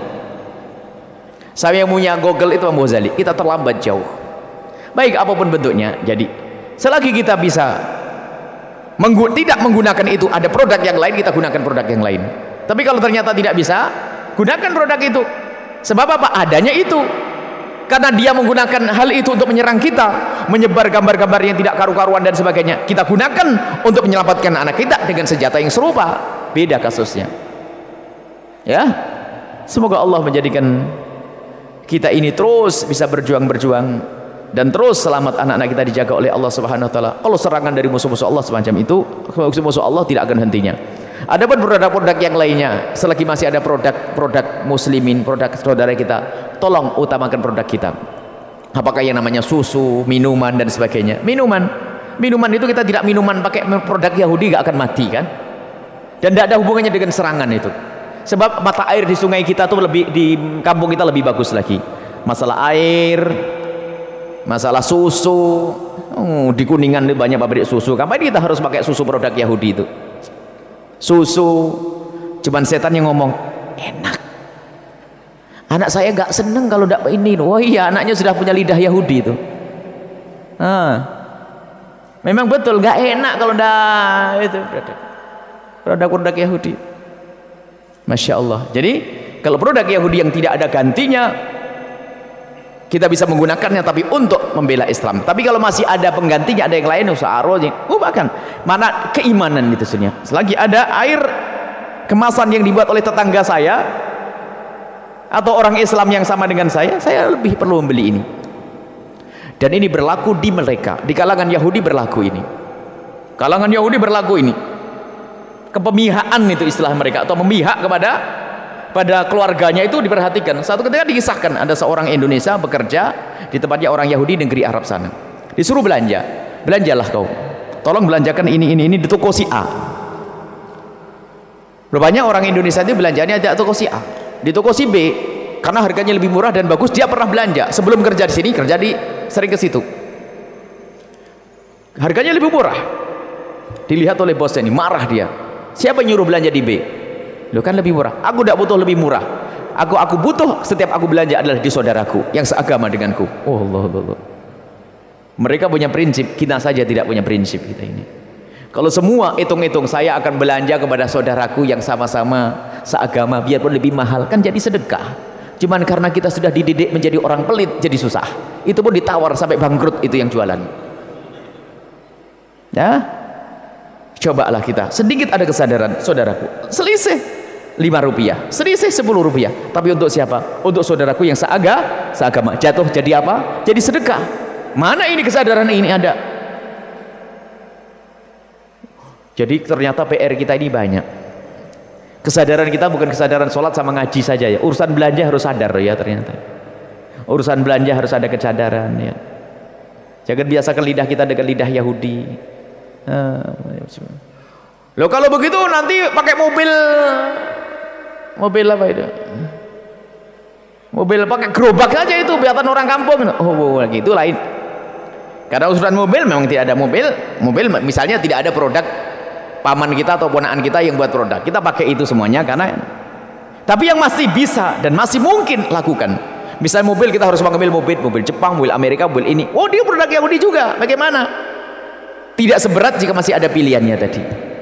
saya yang punya Google itu Imam Ghazali. Kita terlambat jauh, baik apapun bentuknya. Jadi selagi kita bisa menggu tidak menggunakan itu, ada produk yang lain, kita gunakan produk yang lain. Tapi kalau ternyata tidak bisa, gunakan produk itu. Sebab apa? Adanya itu. Karena dia menggunakan hal itu untuk menyerang kita, menyebar gambar-gambar yang tidak karu-karuan dan sebagainya. Kita gunakan untuk menyelamatkan anak kita dengan senjata yang serupa. Beda kasusnya. Ya. Semoga Allah menjadikan kita ini terus bisa berjuang-berjuang dan terus selamat anak-anak kita dijaga oleh Allah Subhanahu wa taala. Kalau serangan dari musuh-musuh Allah semacam itu, musuh-musuh Allah tidak akan hentinya. Ada pun produk-produk yang lainnya, selagi masih ada produk-produk muslimin, produk saudara kita, tolong utamakan produk kita. Apakah yang namanya susu, minuman dan sebagainya. Minuman, minuman itu kita tidak minuman pakai produk Yahudi, gak akan mati kan? Dan tidak ada hubungannya dengan serangan itu. Sebab mata air di sungai kita tuh lebih, di kampung kita lebih bagus lagi. Masalah air, masalah susu, oh, di Kuningan banyak pabrik susu. Kapan kita harus pakai susu produk Yahudi itu? Susu, cuman setan yang ngomong enak. Anak saya nggak seneng kalau tidak ini. Oh iya, anaknya sudah punya lidah Yahudi itu. Ah, memang betul nggak enak kalau dah itu produk-produk Yahudi. Masya Allah. Jadi kalau produk Yahudi yang tidak ada gantinya, kita bisa menggunakannya tapi untuk membela Islam. Tapi kalau masih ada penggantinya, ada yang lain, usaha arwahnya, ubahkan. Mana keimanan itu sebenarnya. Selagi ada air kemasan yang dibuat oleh tetangga saya atau orang Islam yang sama dengan saya, saya lebih perlu membeli ini. Dan ini berlaku di mereka, di kalangan Yahudi berlaku ini. Kalangan Yahudi berlaku ini. Kepemihakan itu istilah mereka, atau memihak kepada pada keluarganya itu diperhatikan. Satu ketika dikisahkan ada seorang Indonesia bekerja di tempatnya orang Yahudi negeri Arab sana. Disuruh belanja. Belanjalah kau. Tolong belanjakan ini ini ini di toko si A. Rupanya orang Indonesia itu belanjanya tidak toko si A, di toko si B, karena harganya lebih murah dan bagus. Dia pernah belanja sebelum kerja di sini, kerja di sering ke situ. Harganya lebih murah. Dilihat oleh bosnya ini, marah dia. Siapa yang nyuruh belanja di B? Loh kan lebih murah. Aku tidak butuh lebih murah. Aku aku butuh setiap aku belanja adalah di saudaraku yang seagama denganku. Oh Allah, Allah, Allah. Mereka punya prinsip, kita saja tidak punya prinsip kita ini. Kalau semua hitung-hitung saya akan belanja kepada saudaraku yang sama-sama seagama biarpun lebih mahal, kan jadi sedekah. Cuman karena kita sudah dididik menjadi orang pelit jadi susah. Itu pun ditawar sampai bangkrut itu yang jualan. Ya. Cobalah kita sedikit ada kesadaran, saudaraku selisih lima rupiah, selisih sepuluh rupiah, tapi untuk siapa? Untuk saudaraku yang seaga, seagama. Jatuh jadi apa? Jadi sedekah. Mana ini kesadaran ini ada? Jadi ternyata P R kita ini banyak. Kesadaran kita bukan kesadaran sholat sama ngaji saja ya. Urusan belanja harus sadar ya ternyata. Urusan belanja harus ada kesadaran ya. Jangan biasakan lidah kita dengan lidah Yahudi. Loh kalau begitu nanti pakai mobil mobil apa itu? Mobil pakai gerobak saja itu biarkan orang kampung. Oh gitu lain. Karena urusan mobil memang tidak ada mobil. Mobil misalnya tidak ada produk paman kita atau ponakan kita yang buat produk. Kita pakai itu semuanya karena. Tapi yang masih bisa dan masih mungkin lakukan. Misalnya mobil kita harus mengambil mobil mobil Jepang, mobil Amerika, mobil ini. Oh dia produk Yahudi juga. Bagaimana? Tidak seberat jika masih ada pilihannya tadi.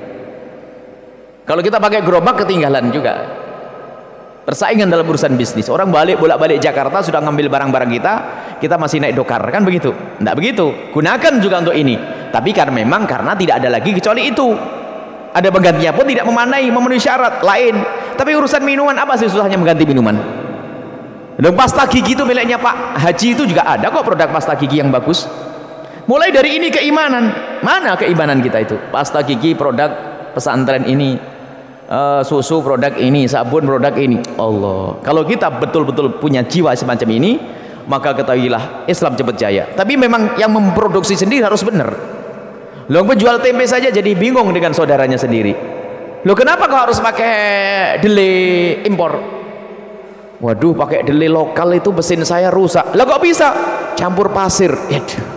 Kalau kita pakai gerobak ketinggalan juga. Persaingan dalam urusan bisnis. Orang balik bolak-balik Jakarta sudah ngambil barang-barang kita, kita masih naik dokar, kan begitu? Tidak begitu. Gunakan juga untuk ini. Tapi karena memang karena tidak ada lagi kecuali itu. Ada penggantinya pun tidak memanai, memenuhi syarat lain. Tapi urusan minuman apa sih susahnya mengganti minuman? Dan pasta gigi itu miliknya Pak Haji itu juga ada kok produk pasta gigi yang bagus. Mulai dari ini keimanan. Mana keimanan kita itu? Pasta gigi produk pesantren ini, uh, susu produk ini, sabun produk ini. Allah. Kalau kita betul-betul punya jiwa semacam ini, maka ketahuilah Islam cepat jaya. Tapi memang yang memproduksi sendiri harus benar. Loh penjual tempe saja jadi bingung dengan saudaranya sendiri. Loh kenapa kau harus pakai delay impor? Waduh pakai delay lokal itu mesin saya rusak. Lah kok bisa? Campur pasir. Yaduh.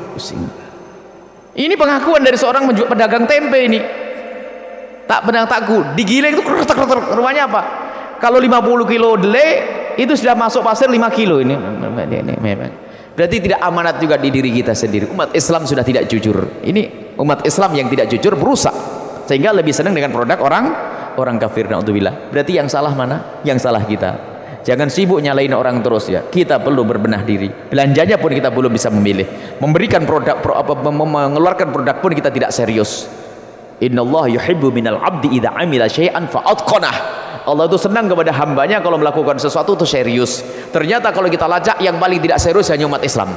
Ini pengakuan dari seorang menjual pedagang tempe ini. Tak benang takku digiling itu kretek-kretek. Rumahnya apa? Kalau lima puluh kilo delay itu sudah masuk pasir lima kilo ini. Berarti tidak amanat juga di diri kita sendiri. Umat Islam sudah tidak jujur. Ini umat Islam yang tidak jujur berusak sehingga lebih senang dengan produk orang orang kafir. Na'udzubillah. Berarti yang salah mana? Yang salah kita. Jangan sibuk nyalain orang terus ya. Kita perlu berbenah diri. Belanjanya pun kita belum bisa memilih. Memberikan produk, pro, apa, mengeluarkan produk pun kita tidak serius. Innallaha yuhibbu minal abdi idza amila syai'an fa'atqanah. Allah itu senang kepada hambanya kalau melakukan sesuatu itu serius. Ternyata kalau kita lacak yang paling tidak serius hanya umat Islam.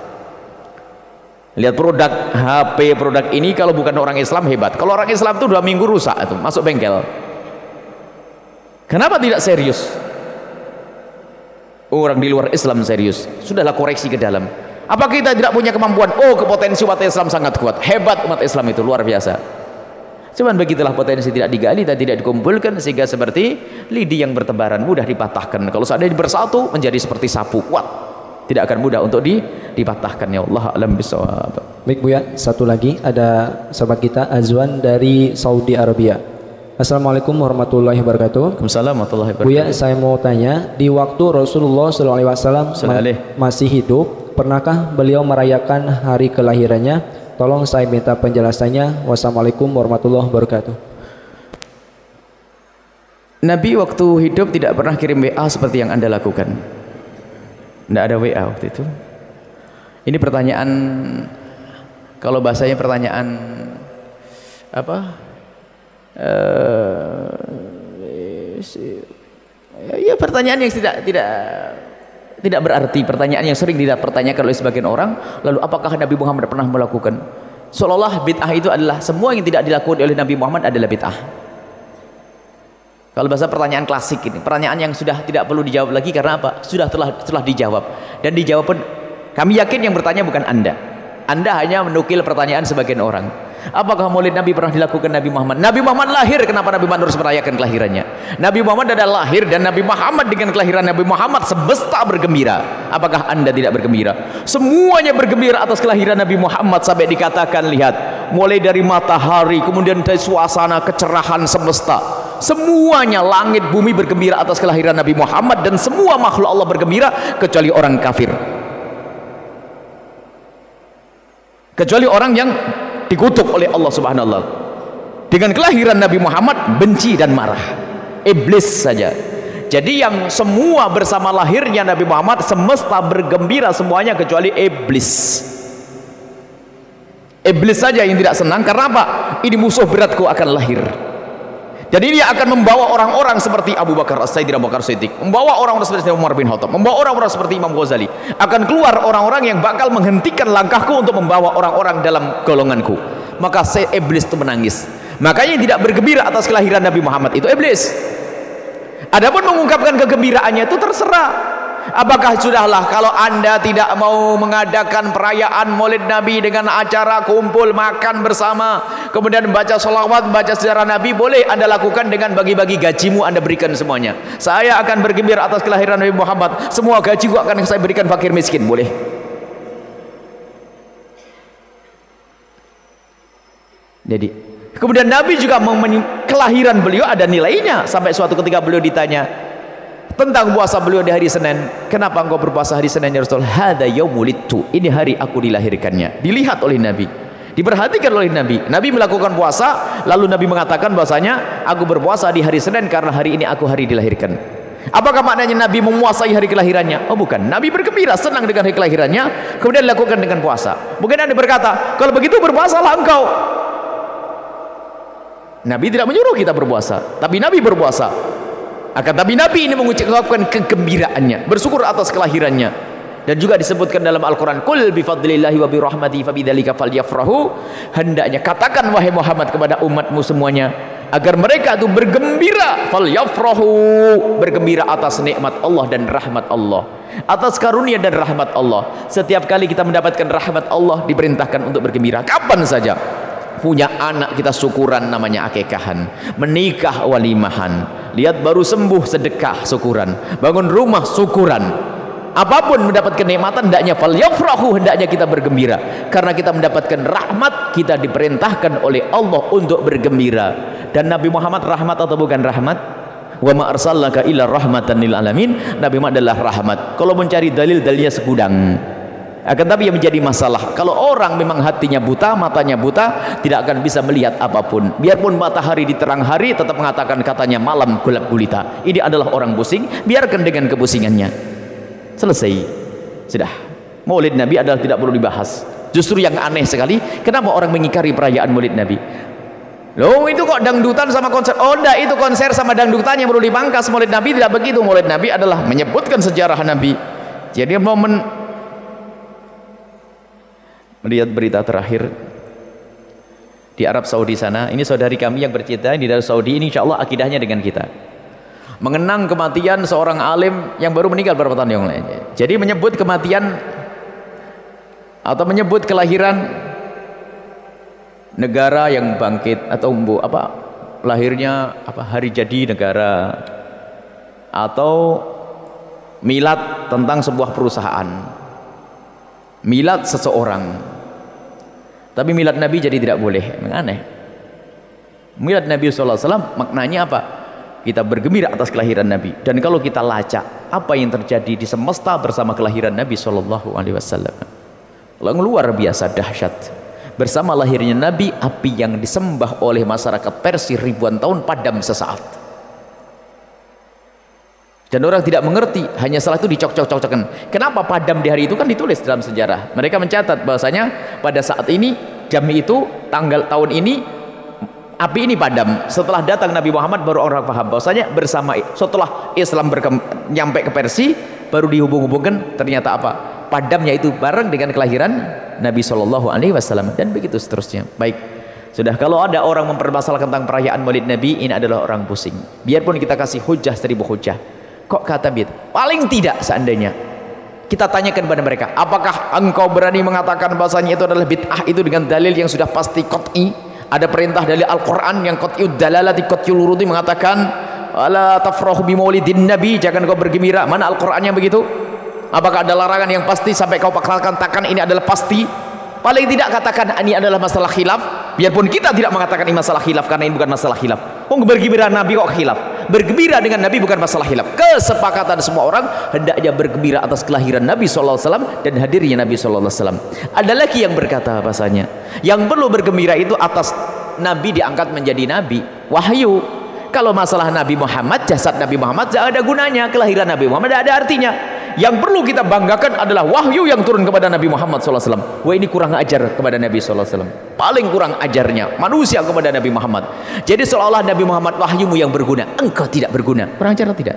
Lihat produk H P produk ini kalau bukan orang Islam hebat. Kalau orang Islam itu dua minggu rusak itu masuk bengkel. Kenapa tidak serius? Orang di luar Islam serius. Sudahlah koreksi ke dalam. Apa kita tidak punya kemampuan? Oh, kepotensi umat Islam sangat kuat. Hebat umat Islam itu luar biasa. Cuman begitulah potensi tidak digali dan tidak dikumpulkan sehingga seperti lidi yang bertebaran mudah dipatahkan. Kalau seandainya bersatu menjadi seperti sapu kuat. Tidak akan mudah untuk di, dipatahkan ya Allah alam bisawab. Baik Buya, satu lagi ada sahabat kita Azwan dari Saudi Arabia. Assalamualaikum warahmatullahi wabarakatuh. Waalaikumsalam warahmatullahi wabarakatuh. Buya, saya mau tanya, di waktu Rasulullah shallallahu alaihi wasallam ma masih hidup, pernahkah beliau merayakan hari kelahirannya? Tolong saya minta penjelasannya. Wassalamualaikum warahmatullahi wabarakatuh. Nabi waktu hidup tidak pernah kirim W A seperti yang Anda lakukan. Tidak ada W A waktu itu. Ini pertanyaan, kalau bahasanya pertanyaan apa? Uh, ya pertanyaan yang tidak tidak tidak berarti, pertanyaan yang sering tidak pertanyakan oleh sebagian orang. Lalu apakah Nabi Muhammad pernah melakukan? Seolah-olah bid'ah itu adalah semua yang tidak dilakukan oleh Nabi Muhammad adalah bid'ah. Kalau bahasa pertanyaan klasik ini, pertanyaan yang sudah tidak perlu dijawab lagi karena apa? Sudah telah telah dijawab dan dijawab pun kami yakin yang bertanya bukan Anda. Anda hanya menukil pertanyaan sebagian orang. Apakah maulid Nabi pernah dilakukan Nabi Muhammad? Nabi Muhammad lahir, kenapa Nabi Muhammad harus merayakan kelahirannya? Nabi Muhammad adalah lahir dan Nabi Muhammad dengan kelahiran Nabi Muhammad semesta bergembira. Apakah Anda tidak bergembira? Semuanya bergembira atas kelahiran Nabi Muhammad sampai dikatakan, lihat, mulai dari matahari, kemudian dari suasana kecerahan semesta, semuanya langit bumi bergembira atas kelahiran Nabi Muhammad dan semua makhluk Allah bergembira kecuali orang kafir. Kecuali orang yang dikutuk oleh Allah Subhanahu wa taala. Dengan kelahiran Nabi Muhammad benci dan marah. Iblis saja. Jadi yang semua bersama lahirnya Nabi Muhammad semesta bergembira semuanya kecuali iblis. Iblis saja yang tidak senang karena apa? Ini musuh beratku akan lahir. Jadi dia akan membawa orang-orang seperti Abu Bakar As-Siddiq, Abu Bakar Siddiq, membawa orang-orang seperti Umar bin Khattab, membawa orang-orang seperti Imam Ghazali. Akan keluar orang-orang yang bakal menghentikan langkahku untuk membawa orang-orang dalam golonganku. Maka saya iblis itu menangis. Makanya yang tidak bergembira atas kelahiran Nabi Muhammad itu iblis. Adapun mengungkapkan kegembiraannya itu terserah. Apakah sudahlah kalau Anda tidak mau mengadakan perayaan Maulid Nabi dengan acara kumpul makan bersama, kemudian baca sholawat, baca sejarah Nabi, boleh Anda lakukan dengan bagi-bagi gajimu Anda berikan semuanya. Saya akan bergembira atas kelahiran Nabi Muhammad, semua gajiku akan saya berikan fakir miskin, boleh. Jadi kemudian Nabi juga kelahiran beliau ada nilainya. Sampai suatu ketika beliau ditanya tentang puasa beliau di hari Senin, kenapa engkau berpuasa hari Senin ya Rasul? Hada yaumulidtu, ini hari aku dilahirkannya. Dilihat oleh Nabi, diperhatikan oleh Nabi. Nabi melakukan puasa, lalu Nabi mengatakan bahwasanya aku berpuasa di hari Senin karena hari ini aku hari dilahirkan. Apakah maknanya Nabi memuasai hari kelahirannya? Oh bukan, Nabi bergembira senang dengan hari kelahirannya, kemudian dilakukan dengan puasa. Mungkin Anda berkata, kalau begitu berpuasalah engkau. Nabi tidak menyuruh kita berpuasa, tapi Nabi berpuasa. Akan tapi Nabi ini mengucapkan kegembiraannya, bersyukur atas kelahirannya. Dan juga disebutkan dalam Al-Quran, Qul bifadlillahi wa birahmati fabidzalika falyafrahu. Hendaknya katakan wahai Muhammad kepada umatmu semuanya, agar mereka itu bergembira, falyafrahu, bergembira atas nikmat Allah dan rahmat Allah, atas karunia dan rahmat Allah. Setiap kali kita mendapatkan rahmat Allah, diperintahkan untuk bergembira kapan saja. Punya anak kita syukuran, namanya akikahan. Menikah walimahan. Lihat baru sembuh sedekah syukuran. Bangun rumah syukuran. Apapun mendapat kenikmatan hendaknya falyafrahu, hendaknya kita bergembira karena kita mendapatkan rahmat. Kita diperintahkan oleh Allah untuk bergembira. Dan Nabi Muhammad rahmat atau bukan rahmat? Wa ma arsalnaka illa rahmatan lil alamin. Nabi Muhammad adalah rahmat. Kalau mencari dalil-dalilnya segudang. Akan tapi yang menjadi masalah, kalau orang memang hatinya buta, matanya buta, tidak akan bisa melihat apapun. Biarpun matahari di terang hari tetap mengatakan katanya malam gelap gulita. Ini adalah orang pusing, biarkan dengan kepusingannya. Selesai. Sudah. Maulid Nabi adalah tidak perlu dibahas. Justru yang aneh sekali, kenapa orang mengingkari perayaan Maulid Nabi? Loh itu kok dangdutan sama konser? Oh enggak, itu konser sama dangdutan yang perlu dipangkas. Maulid Nabi tidak begitu. Maulid Nabi adalah menyebutkan sejarah Nabi. Jadi momen melihat berita terakhir di Arab Saudi sana, ini saudari kami yang bercerita di Arab Saudi ini, insya Allah akidahnya dengan kita, mengenang kematian seorang alim yang baru meninggal beberapa tahun yang lain. Jadi menyebut kematian atau menyebut kelahiran negara yang bangkit atau apa lahirnya apa hari jadi negara atau milad tentang sebuah perusahaan, milad seseorang. Tapi milad Nabi jadi tidak boleh. Memang aneh. Milad Nabi shallallahu alaihi wasallam maknanya apa? Kita bergembira atas kelahiran Nabi. Dan kalau kita lacak apa yang terjadi di semesta bersama kelahiran Nabi shallallahu alaihi wasallam, yang luar biasa dahsyat. Bersama lahirnya Nabi, api yang disembah oleh masyarakat Persia ribuan tahun padam sesaat. Dan orang tidak mengerti, hanya salah itu dicocok-cocokkan. Kenapa padam di hari itu? Kan ditulis dalam sejarah. Mereka mencatat bahwasanya pada saat ini, jam itu, tanggal tahun ini, api ini padam. Setelah datang Nabi Muhammad baru orang paham bahwasanya bersama setelah Islam nyampe ke Persia, baru dihubung-hubungkan ternyata apa? Padamnya itu bareng dengan kelahiran Nabi Shallallahu Alaihi Wasallam, dan begitu seterusnya. Baik, sudah. Kalau ada orang mempermasalahkan tentang perayaan Maulid Nabi, ini adalah orang pusing. Biarpun kita kasih hujah seribu hujah, kok kata begitu? Paling tidak seandainya kita tanyakan kepada mereka, apakah engkau berani mengatakan bahasanya itu adalah bid'ah itu dengan dalil yang sudah pasti qat'i? Ada perintah dari Al-Quran yang qat'iyud dalalati qat'iyul urudi mengatakan ala tafrahu bi maulidin nabi, jangan kau bergembira. Mana Al-Quran yang begitu? Apakah ada larangan yang pasti sampai kau katakan ini adalah pasti? Paling tidak katakan ini adalah masalah khilaf. Biarpun kita tidak mengatakan ini masalah khilaf, karena ini bukan masalah khilaf. Oh, bergembira Nabi kok khilaf? Bergembira dengan Nabi bukan masalah khilaf. Kesepakatan semua orang hendaknya bergembira atas kelahiran Nabi shallallahu alaihi wasallam dan hadirnya Nabi shallallahu alaihi wasallam. Ada lagi yang berkata bahasanya yang perlu bergembira itu atas Nabi diangkat menjadi Nabi, wahyu. Kalau masalah Nabi Muhammad, jasad Nabi Muhammad tidak ada gunanya, kelahiran Nabi Muhammad tidak ada artinya. Yang perlu kita banggakan adalah wahyu yang turun kepada Nabi Muhammad shallallahu alaihi wasallam. Wah, ini kurang ajar kepada Nabi shallallahu alaihi wasallam. Paling kurang ajarnya manusia kepada Nabi Muhammad. Jadi seolah-olah Nabi Muhammad wahyumu yang berguna, engkau tidak berguna. Kurang ajar atau tidak?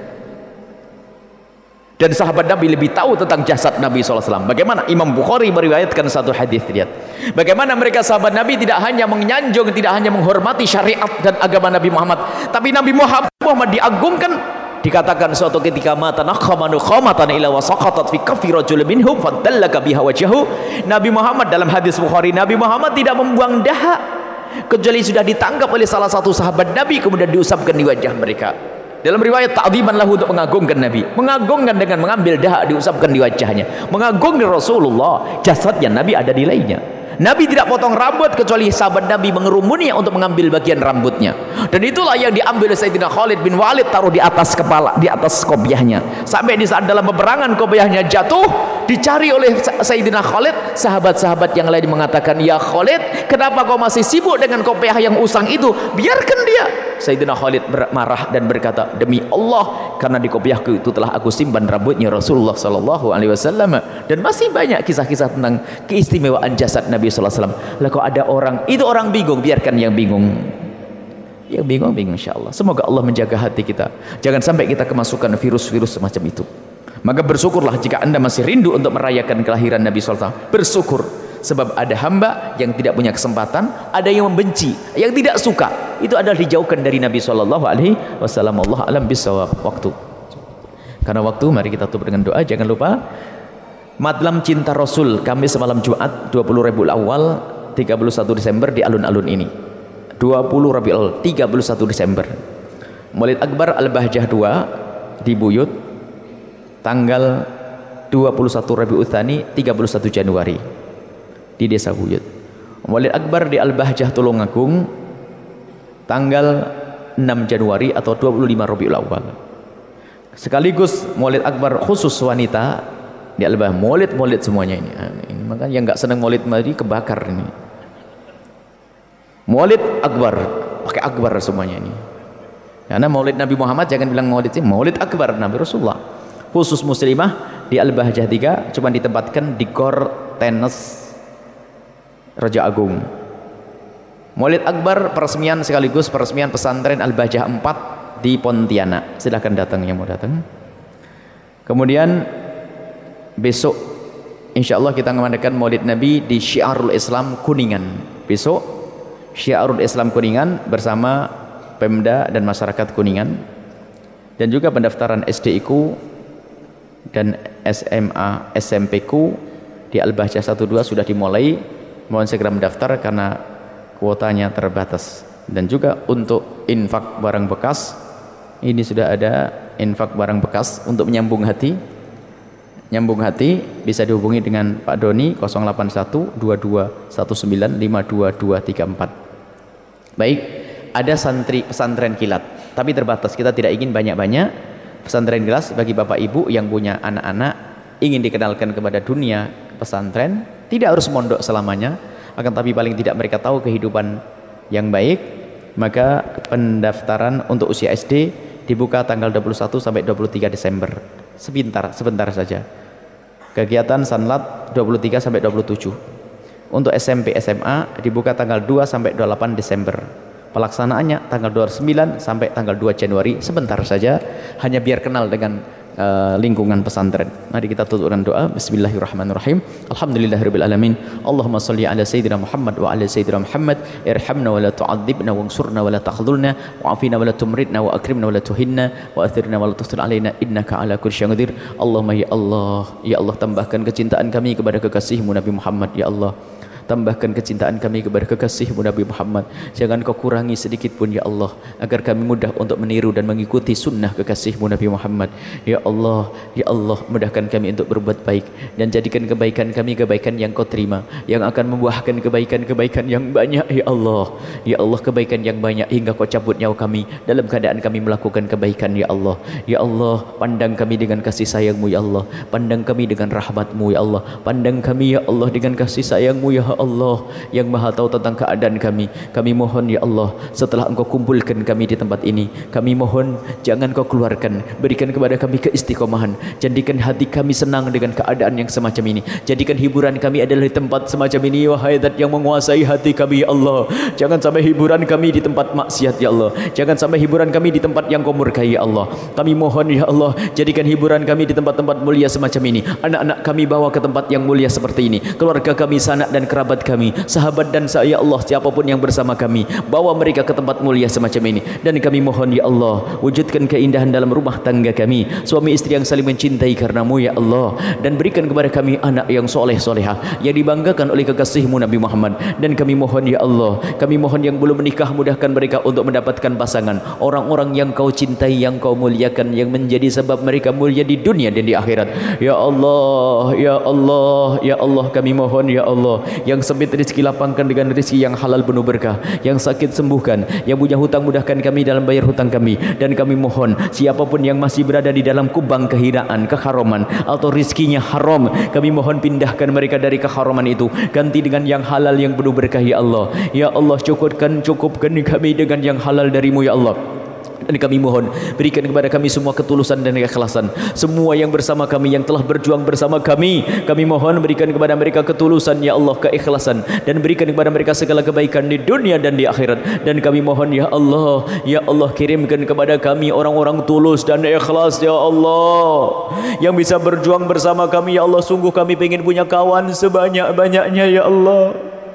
Dan sahabat Nabi lebih tahu tentang jasad Nabi shallallahu alaihi wasallam. Bagaimana Imam Bukhari meriwayatkan satu hadis, lihat bagaimana mereka sahabat Nabi tidak hanya menyanjung, tidak hanya menghormati syariat dan agama Nabi Muhammad, tapi Nabi Muhammad, Muhammad diagungkan. Dikatakan suatu ketika mata nakhamanu khamatan ila wasaqatat fi kaffi rajul minhum fadallaka biha wajhahu. Nabi Muhammad dalam hadis Bukhari, Nabi Muhammad tidak membuang dahak kecuali sudah ditangkap oleh salah satu sahabat Nabi kemudian diusapkan di wajah mereka. Dalam riwayat ta'dziman lahu, untuk mengagungkan Nabi, mengagungkan dengan mengambil dahak diusapkan di wajahnya, mengagungkan Rasulullah, jasadnya Nabi ada nilainya. Nabi tidak potong rambut kecuali sahabat Nabi mengerumuninya untuk mengambil bagian rambutnya, dan itulah yang diambil oleh Sayyidina Khalid bin Walid, taruh di atas kepala, di atas kopiahnya, sampai di saat dalam peperangan kopiahnya jatuh, dicari oleh Sayyidina Khalid. Sahabat-sahabat yang lain mengatakan, ya Khalid, kenapa kau masih sibuk dengan kopiah yang usang itu? Biarkan dia. Sayyidina Khalid marah dan berkata, demi Allah, karena di kopiahku itu telah aku simpan rambutnya Rasulullah sallallahu alaihi wasallam. Dan masih banyak kisah-kisah tentang keistimewaan jasad Nabi sallallahu alaihi wasallam. Lah kok ada orang, itu orang bingung, biarkan yang bingung. Yang bingung bingung insyaallah. Semoga Allah menjaga hati kita. Jangan sampai kita kemasukan virus-virus semacam itu. Maka bersyukurlah jika Anda masih rindu untuk merayakan kelahiran Nabi sallallahu alaihi wasallam. Bersyukur, sebab ada hamba yang tidak punya kesempatan, ada yang membenci, yang tidak suka. Itu adalah dijauhkan dari Nabi sallallahu alaihi wasallam. Allah alam bisawab. Waktu. Karena waktu, mari kita tutup dengan doa. Jangan lupa Madlam Cinta Rasul kami semalam Jumat dua puluh Rabiul Awal tiga puluh satu Desember di alun-alun ini. dua puluh Rabiul Awal tiga puluh satu Desember. Maulid Akbar Al-Bahjah dua di Buyut tanggal dua puluh satu Rabiul Tsani tiga puluh satu Januari di Desa Buyut. Maulid Akbar di Al-Bahjah Tulungagung tanggal enam Januari atau dua puluh lima Rabiul Awal. Sekaligus Maulid Akbar khusus wanita di Al-Bahjah, maulid-maulid semuanya ini. Ini makanya yang nggak senang maulid tadi kebakar ini. Maulid Akbar, pakai Akbar semuanya ini. Karena maulid Nabi Muhammad jangan bilang maulid sih, maulid Akbar Nabi Rasulullah. Khusus muslimah di Al-Bahjah tiga cuma ditempatkan di Gor Tenes Raja Agung. Maulid Akbar peresmian sekaligus peresmian pesantren Al-Bahjah empat di Pontianak. Silahkan datang yang mau datang. Kemudian besok insya Allah kita mengadakan Maulid Nabi di Syiarul Islam Kuningan. Besok Syiarul Islam Kuningan bersama Pemda dan masyarakat Kuningan, dan juga pendaftaran S D I ku dan S M A S M P ku di Al-Bahjah satu dua sudah dimulai. Mohon segera mendaftar karena kuotanya terbatas. Dan juga untuk infak barang bekas, ini sudah ada infak barang bekas untuk menyambung hati. Nyambung hati bisa dihubungi dengan Pak Doni nol delapan satu dua dua satu sembilan lima dua dua tiga empat. Baik, ada santri pesantren kilat tapi terbatas, kita tidak ingin banyak-banyak. Pesantren kilat bagi Bapak Ibu yang punya anak-anak ingin dikenalkan kepada dunia pesantren, tidak harus mondok selamanya, akan tapi paling tidak mereka tahu kehidupan yang baik. Maka pendaftaran untuk usia S D dibuka tanggal dua puluh satu sampai dua puluh tiga Desember. Sebentar, sebentar saja. Kegiatan Sanlat dua puluh tiga sampai dua puluh tujuh. Untuk S M P S M A dibuka tanggal dua sampai dua puluh delapan Desember. Pelaksanaannya tanggal dua puluh sembilan sampai tanggal dua Januari. Sebentar saja, hanya biar kenal dengan uh, lingkungan pesantren. Mari kita tutup dengan doa. Bismillahirrahmanirrahim. Alhamdulillahirabbil alamin. Allahumma shalli ala sayyidina Muhammad wa ala sayyidina Muhammad. Irhamna wa la tu'adzibna wansurna wa la takhdhulna wa'afina wa la tumridna wa akrimna wa la tuhinna wa athirna wa la tusir alaina innaka ala kulli syai'in qadir. Allahumma ya Allah, ya Allah tambahkan kecintaan kami kepada kekasihmu Nabi Muhammad ya Allah. Tambahkan kecintaan kami kepada kekasihmu Nabi Muhammad. Jangan kau kurangi sedikit pun ya Allah, agar kami mudah untuk meniru dan mengikuti sunnah kekasihmu Nabi Muhammad. Ya Allah, ya Allah, mudahkan kami untuk berbuat baik dan jadikan kebaikan kami kebaikan yang kau terima, yang akan membuahkan kebaikan-kebaikan yang banyak ya Allah. Ya Allah, kebaikan yang banyak hingga kau cabut nyawa kami dalam keadaan kami melakukan kebaikan ya Allah. Ya Allah, pandang kami dengan kasih sayangmu ya Allah. Pandang kami dengan rahmatmu ya Allah. Pandang kami ya Allah dengan kasih sayangmu ya Allah yang maha tahu tentang keadaan kami. Kami mohon ya Allah, setelah engkau kumpulkan kami di tempat ini, kami mohon jangan kau keluarkan, berikan kepada kami keistiqomahan, jadikan hati kami senang dengan keadaan yang semacam ini, jadikan hiburan kami adalah di tempat semacam ini. Wahai Zat yang menguasai hati kami ya Allah, jangan sampai hiburan kami di tempat maksiat ya Allah, jangan sampai hiburan kami di tempat yang kau murkai ya Allah. Kami mohon ya Allah, jadikan hiburan kami di tempat-tempat mulia semacam ini. Anak-anak kami bawa ke tempat yang mulia seperti ini, keluarga kami, sanak dan kerabat kami, sahabat dan saya Allah, siapapun yang bersama kami, bawa mereka ke tempat mulia semacam ini. Dan kami mohon ya Allah, wujudkan keindahan dalam rumah tangga kami, suami istri yang saling mencintai karenamu ya Allah, dan berikan kepada kami anak yang soleh solehah yang dibanggakan oleh kekasihmu Nabi Muhammad. Dan kami mohon ya Allah, kami mohon yang belum menikah, mudahkan mereka untuk mendapatkan pasangan, orang-orang yang kau cintai, yang kau muliakan, yang menjadi sebab mereka mulia di dunia dan di akhirat. Ya Allah, ya Allah, ya Allah, kami mohon ya Allah, yang sempit rezeki lapangkan dengan rezeki yang halal penuh berkah, yang sakit sembuhkan, yang punya hutang mudahkan kami dalam bayar hutang kami. Dan kami mohon siapapun yang masih berada di dalam kubang kehinaan, keharaman atau rezekinya haram, kami mohon pindahkan mereka dari keharaman itu, ganti dengan yang halal yang penuh berkah ya Allah. Ya Allah, cukupkan cukupkan kami dengan yang halal darimu ya Allah. Dan kami mohon berikan kepada kami semua ketulusan dan keikhlasan. Semua yang bersama kami, yang telah berjuang bersama kami, kami mohon berikan kepada mereka ketulusan ya Allah, keikhlasan, dan berikan kepada mereka segala kebaikan di dunia dan di akhirat. Dan kami mohon ya Allah, ya Allah, kirimkan kepada kami orang-orang tulus dan ikhlas ya Allah, yang bisa berjuang bersama kami ya Allah. Sungguh kami ingin punya kawan sebanyak-banyaknya ya Allah.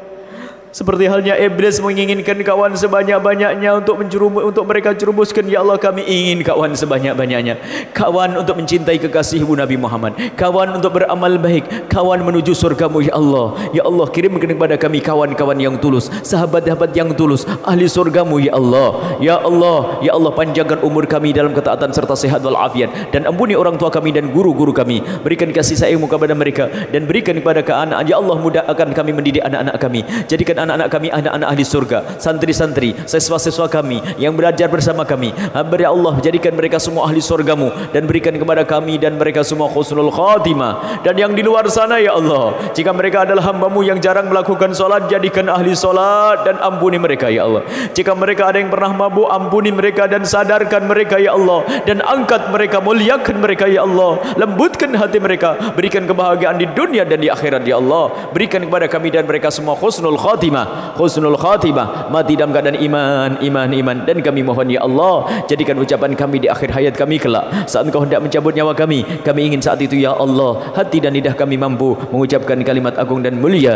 Seperti halnya iblis menginginkan kawan sebanyak-banyaknya untuk menjerumus, untuk mereka jerumuskan ya Allah, kami ingin kawan sebanyak-banyaknya, kawan untuk mencintai kekasihmu Nabi Muhammad, kawan untuk beramal baik, kawan menuju surgamu ya Allah. Ya Allah, kirimkan kepada kami kawan-kawan yang tulus, sahabat-sahabat yang tulus, ahli surgamu ya Allah. Ya Allah, ya Allah, panjangkan umur kami dalam ketaatan serta sehat walafiat, dan ampuni orang tua kami dan guru-guru kami, berikan kasih sayangmu kepada mereka, dan berikan kepada ke anak ya Allah, mudahkan kami mendidik anak-anak kami, jadikan anak-anak kami anak-anak ahli surga, santri-santri, siswa-siswa kami yang belajar bersama kami. Ya Allah, jadikan mereka semua ahli surgamu, dan berikan kepada kami dan mereka semua husnul khatimah. Dan yang di luar sana ya Allah, jika mereka adalah hambamu yang jarang melakukan solat, jadikan ahli solat dan ampuni mereka ya Allah. Jika mereka ada yang pernah mabuk, ampuni mereka dan sadarkan mereka ya Allah, dan angkat mereka, muliakan mereka ya Allah, lembutkan hati mereka, berikan kebahagiaan di dunia dan di akhirat ya Allah. Berikan kepada kami dan mereka semua husnul khatimah, husnul khatimah, mati dalam keadaan iman, iman, iman. Dan kami mohon ya Allah, jadikan ucapan kami di akhir hayat kami kelak, saat Engkau hendak mencabut nyawa kami, kami ingin saat itu ya Allah, hati dan lidah kami mampu mengucapkan kalimat agung dan mulia,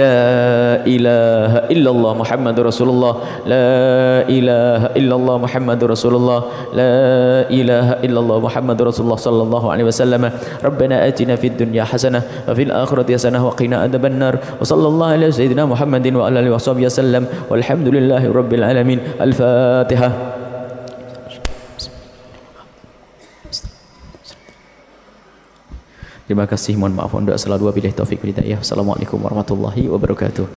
la ilaha illallah Muhammadur Rasulullah, la ilaha illallah Muhammadur Rasulullah, la ilaha illallah Muhammadur Rasulullah sallallahu alaihi wasallam. Rabbana atina fid dunya hasanah wa fil akhirati hasanah wa qina adzabannar. Wa sallallahu ala sayyidina Muhammadin wa ala alihi washabihi wasallam, walhamdulillahi rabbil alamin. Al-Fatihah. Terima kasih, mohon maaf, mohon doa selalu, wabillahi taufiq wal hidayah. Assalamualaikum warahmatullahi wabarakatuh.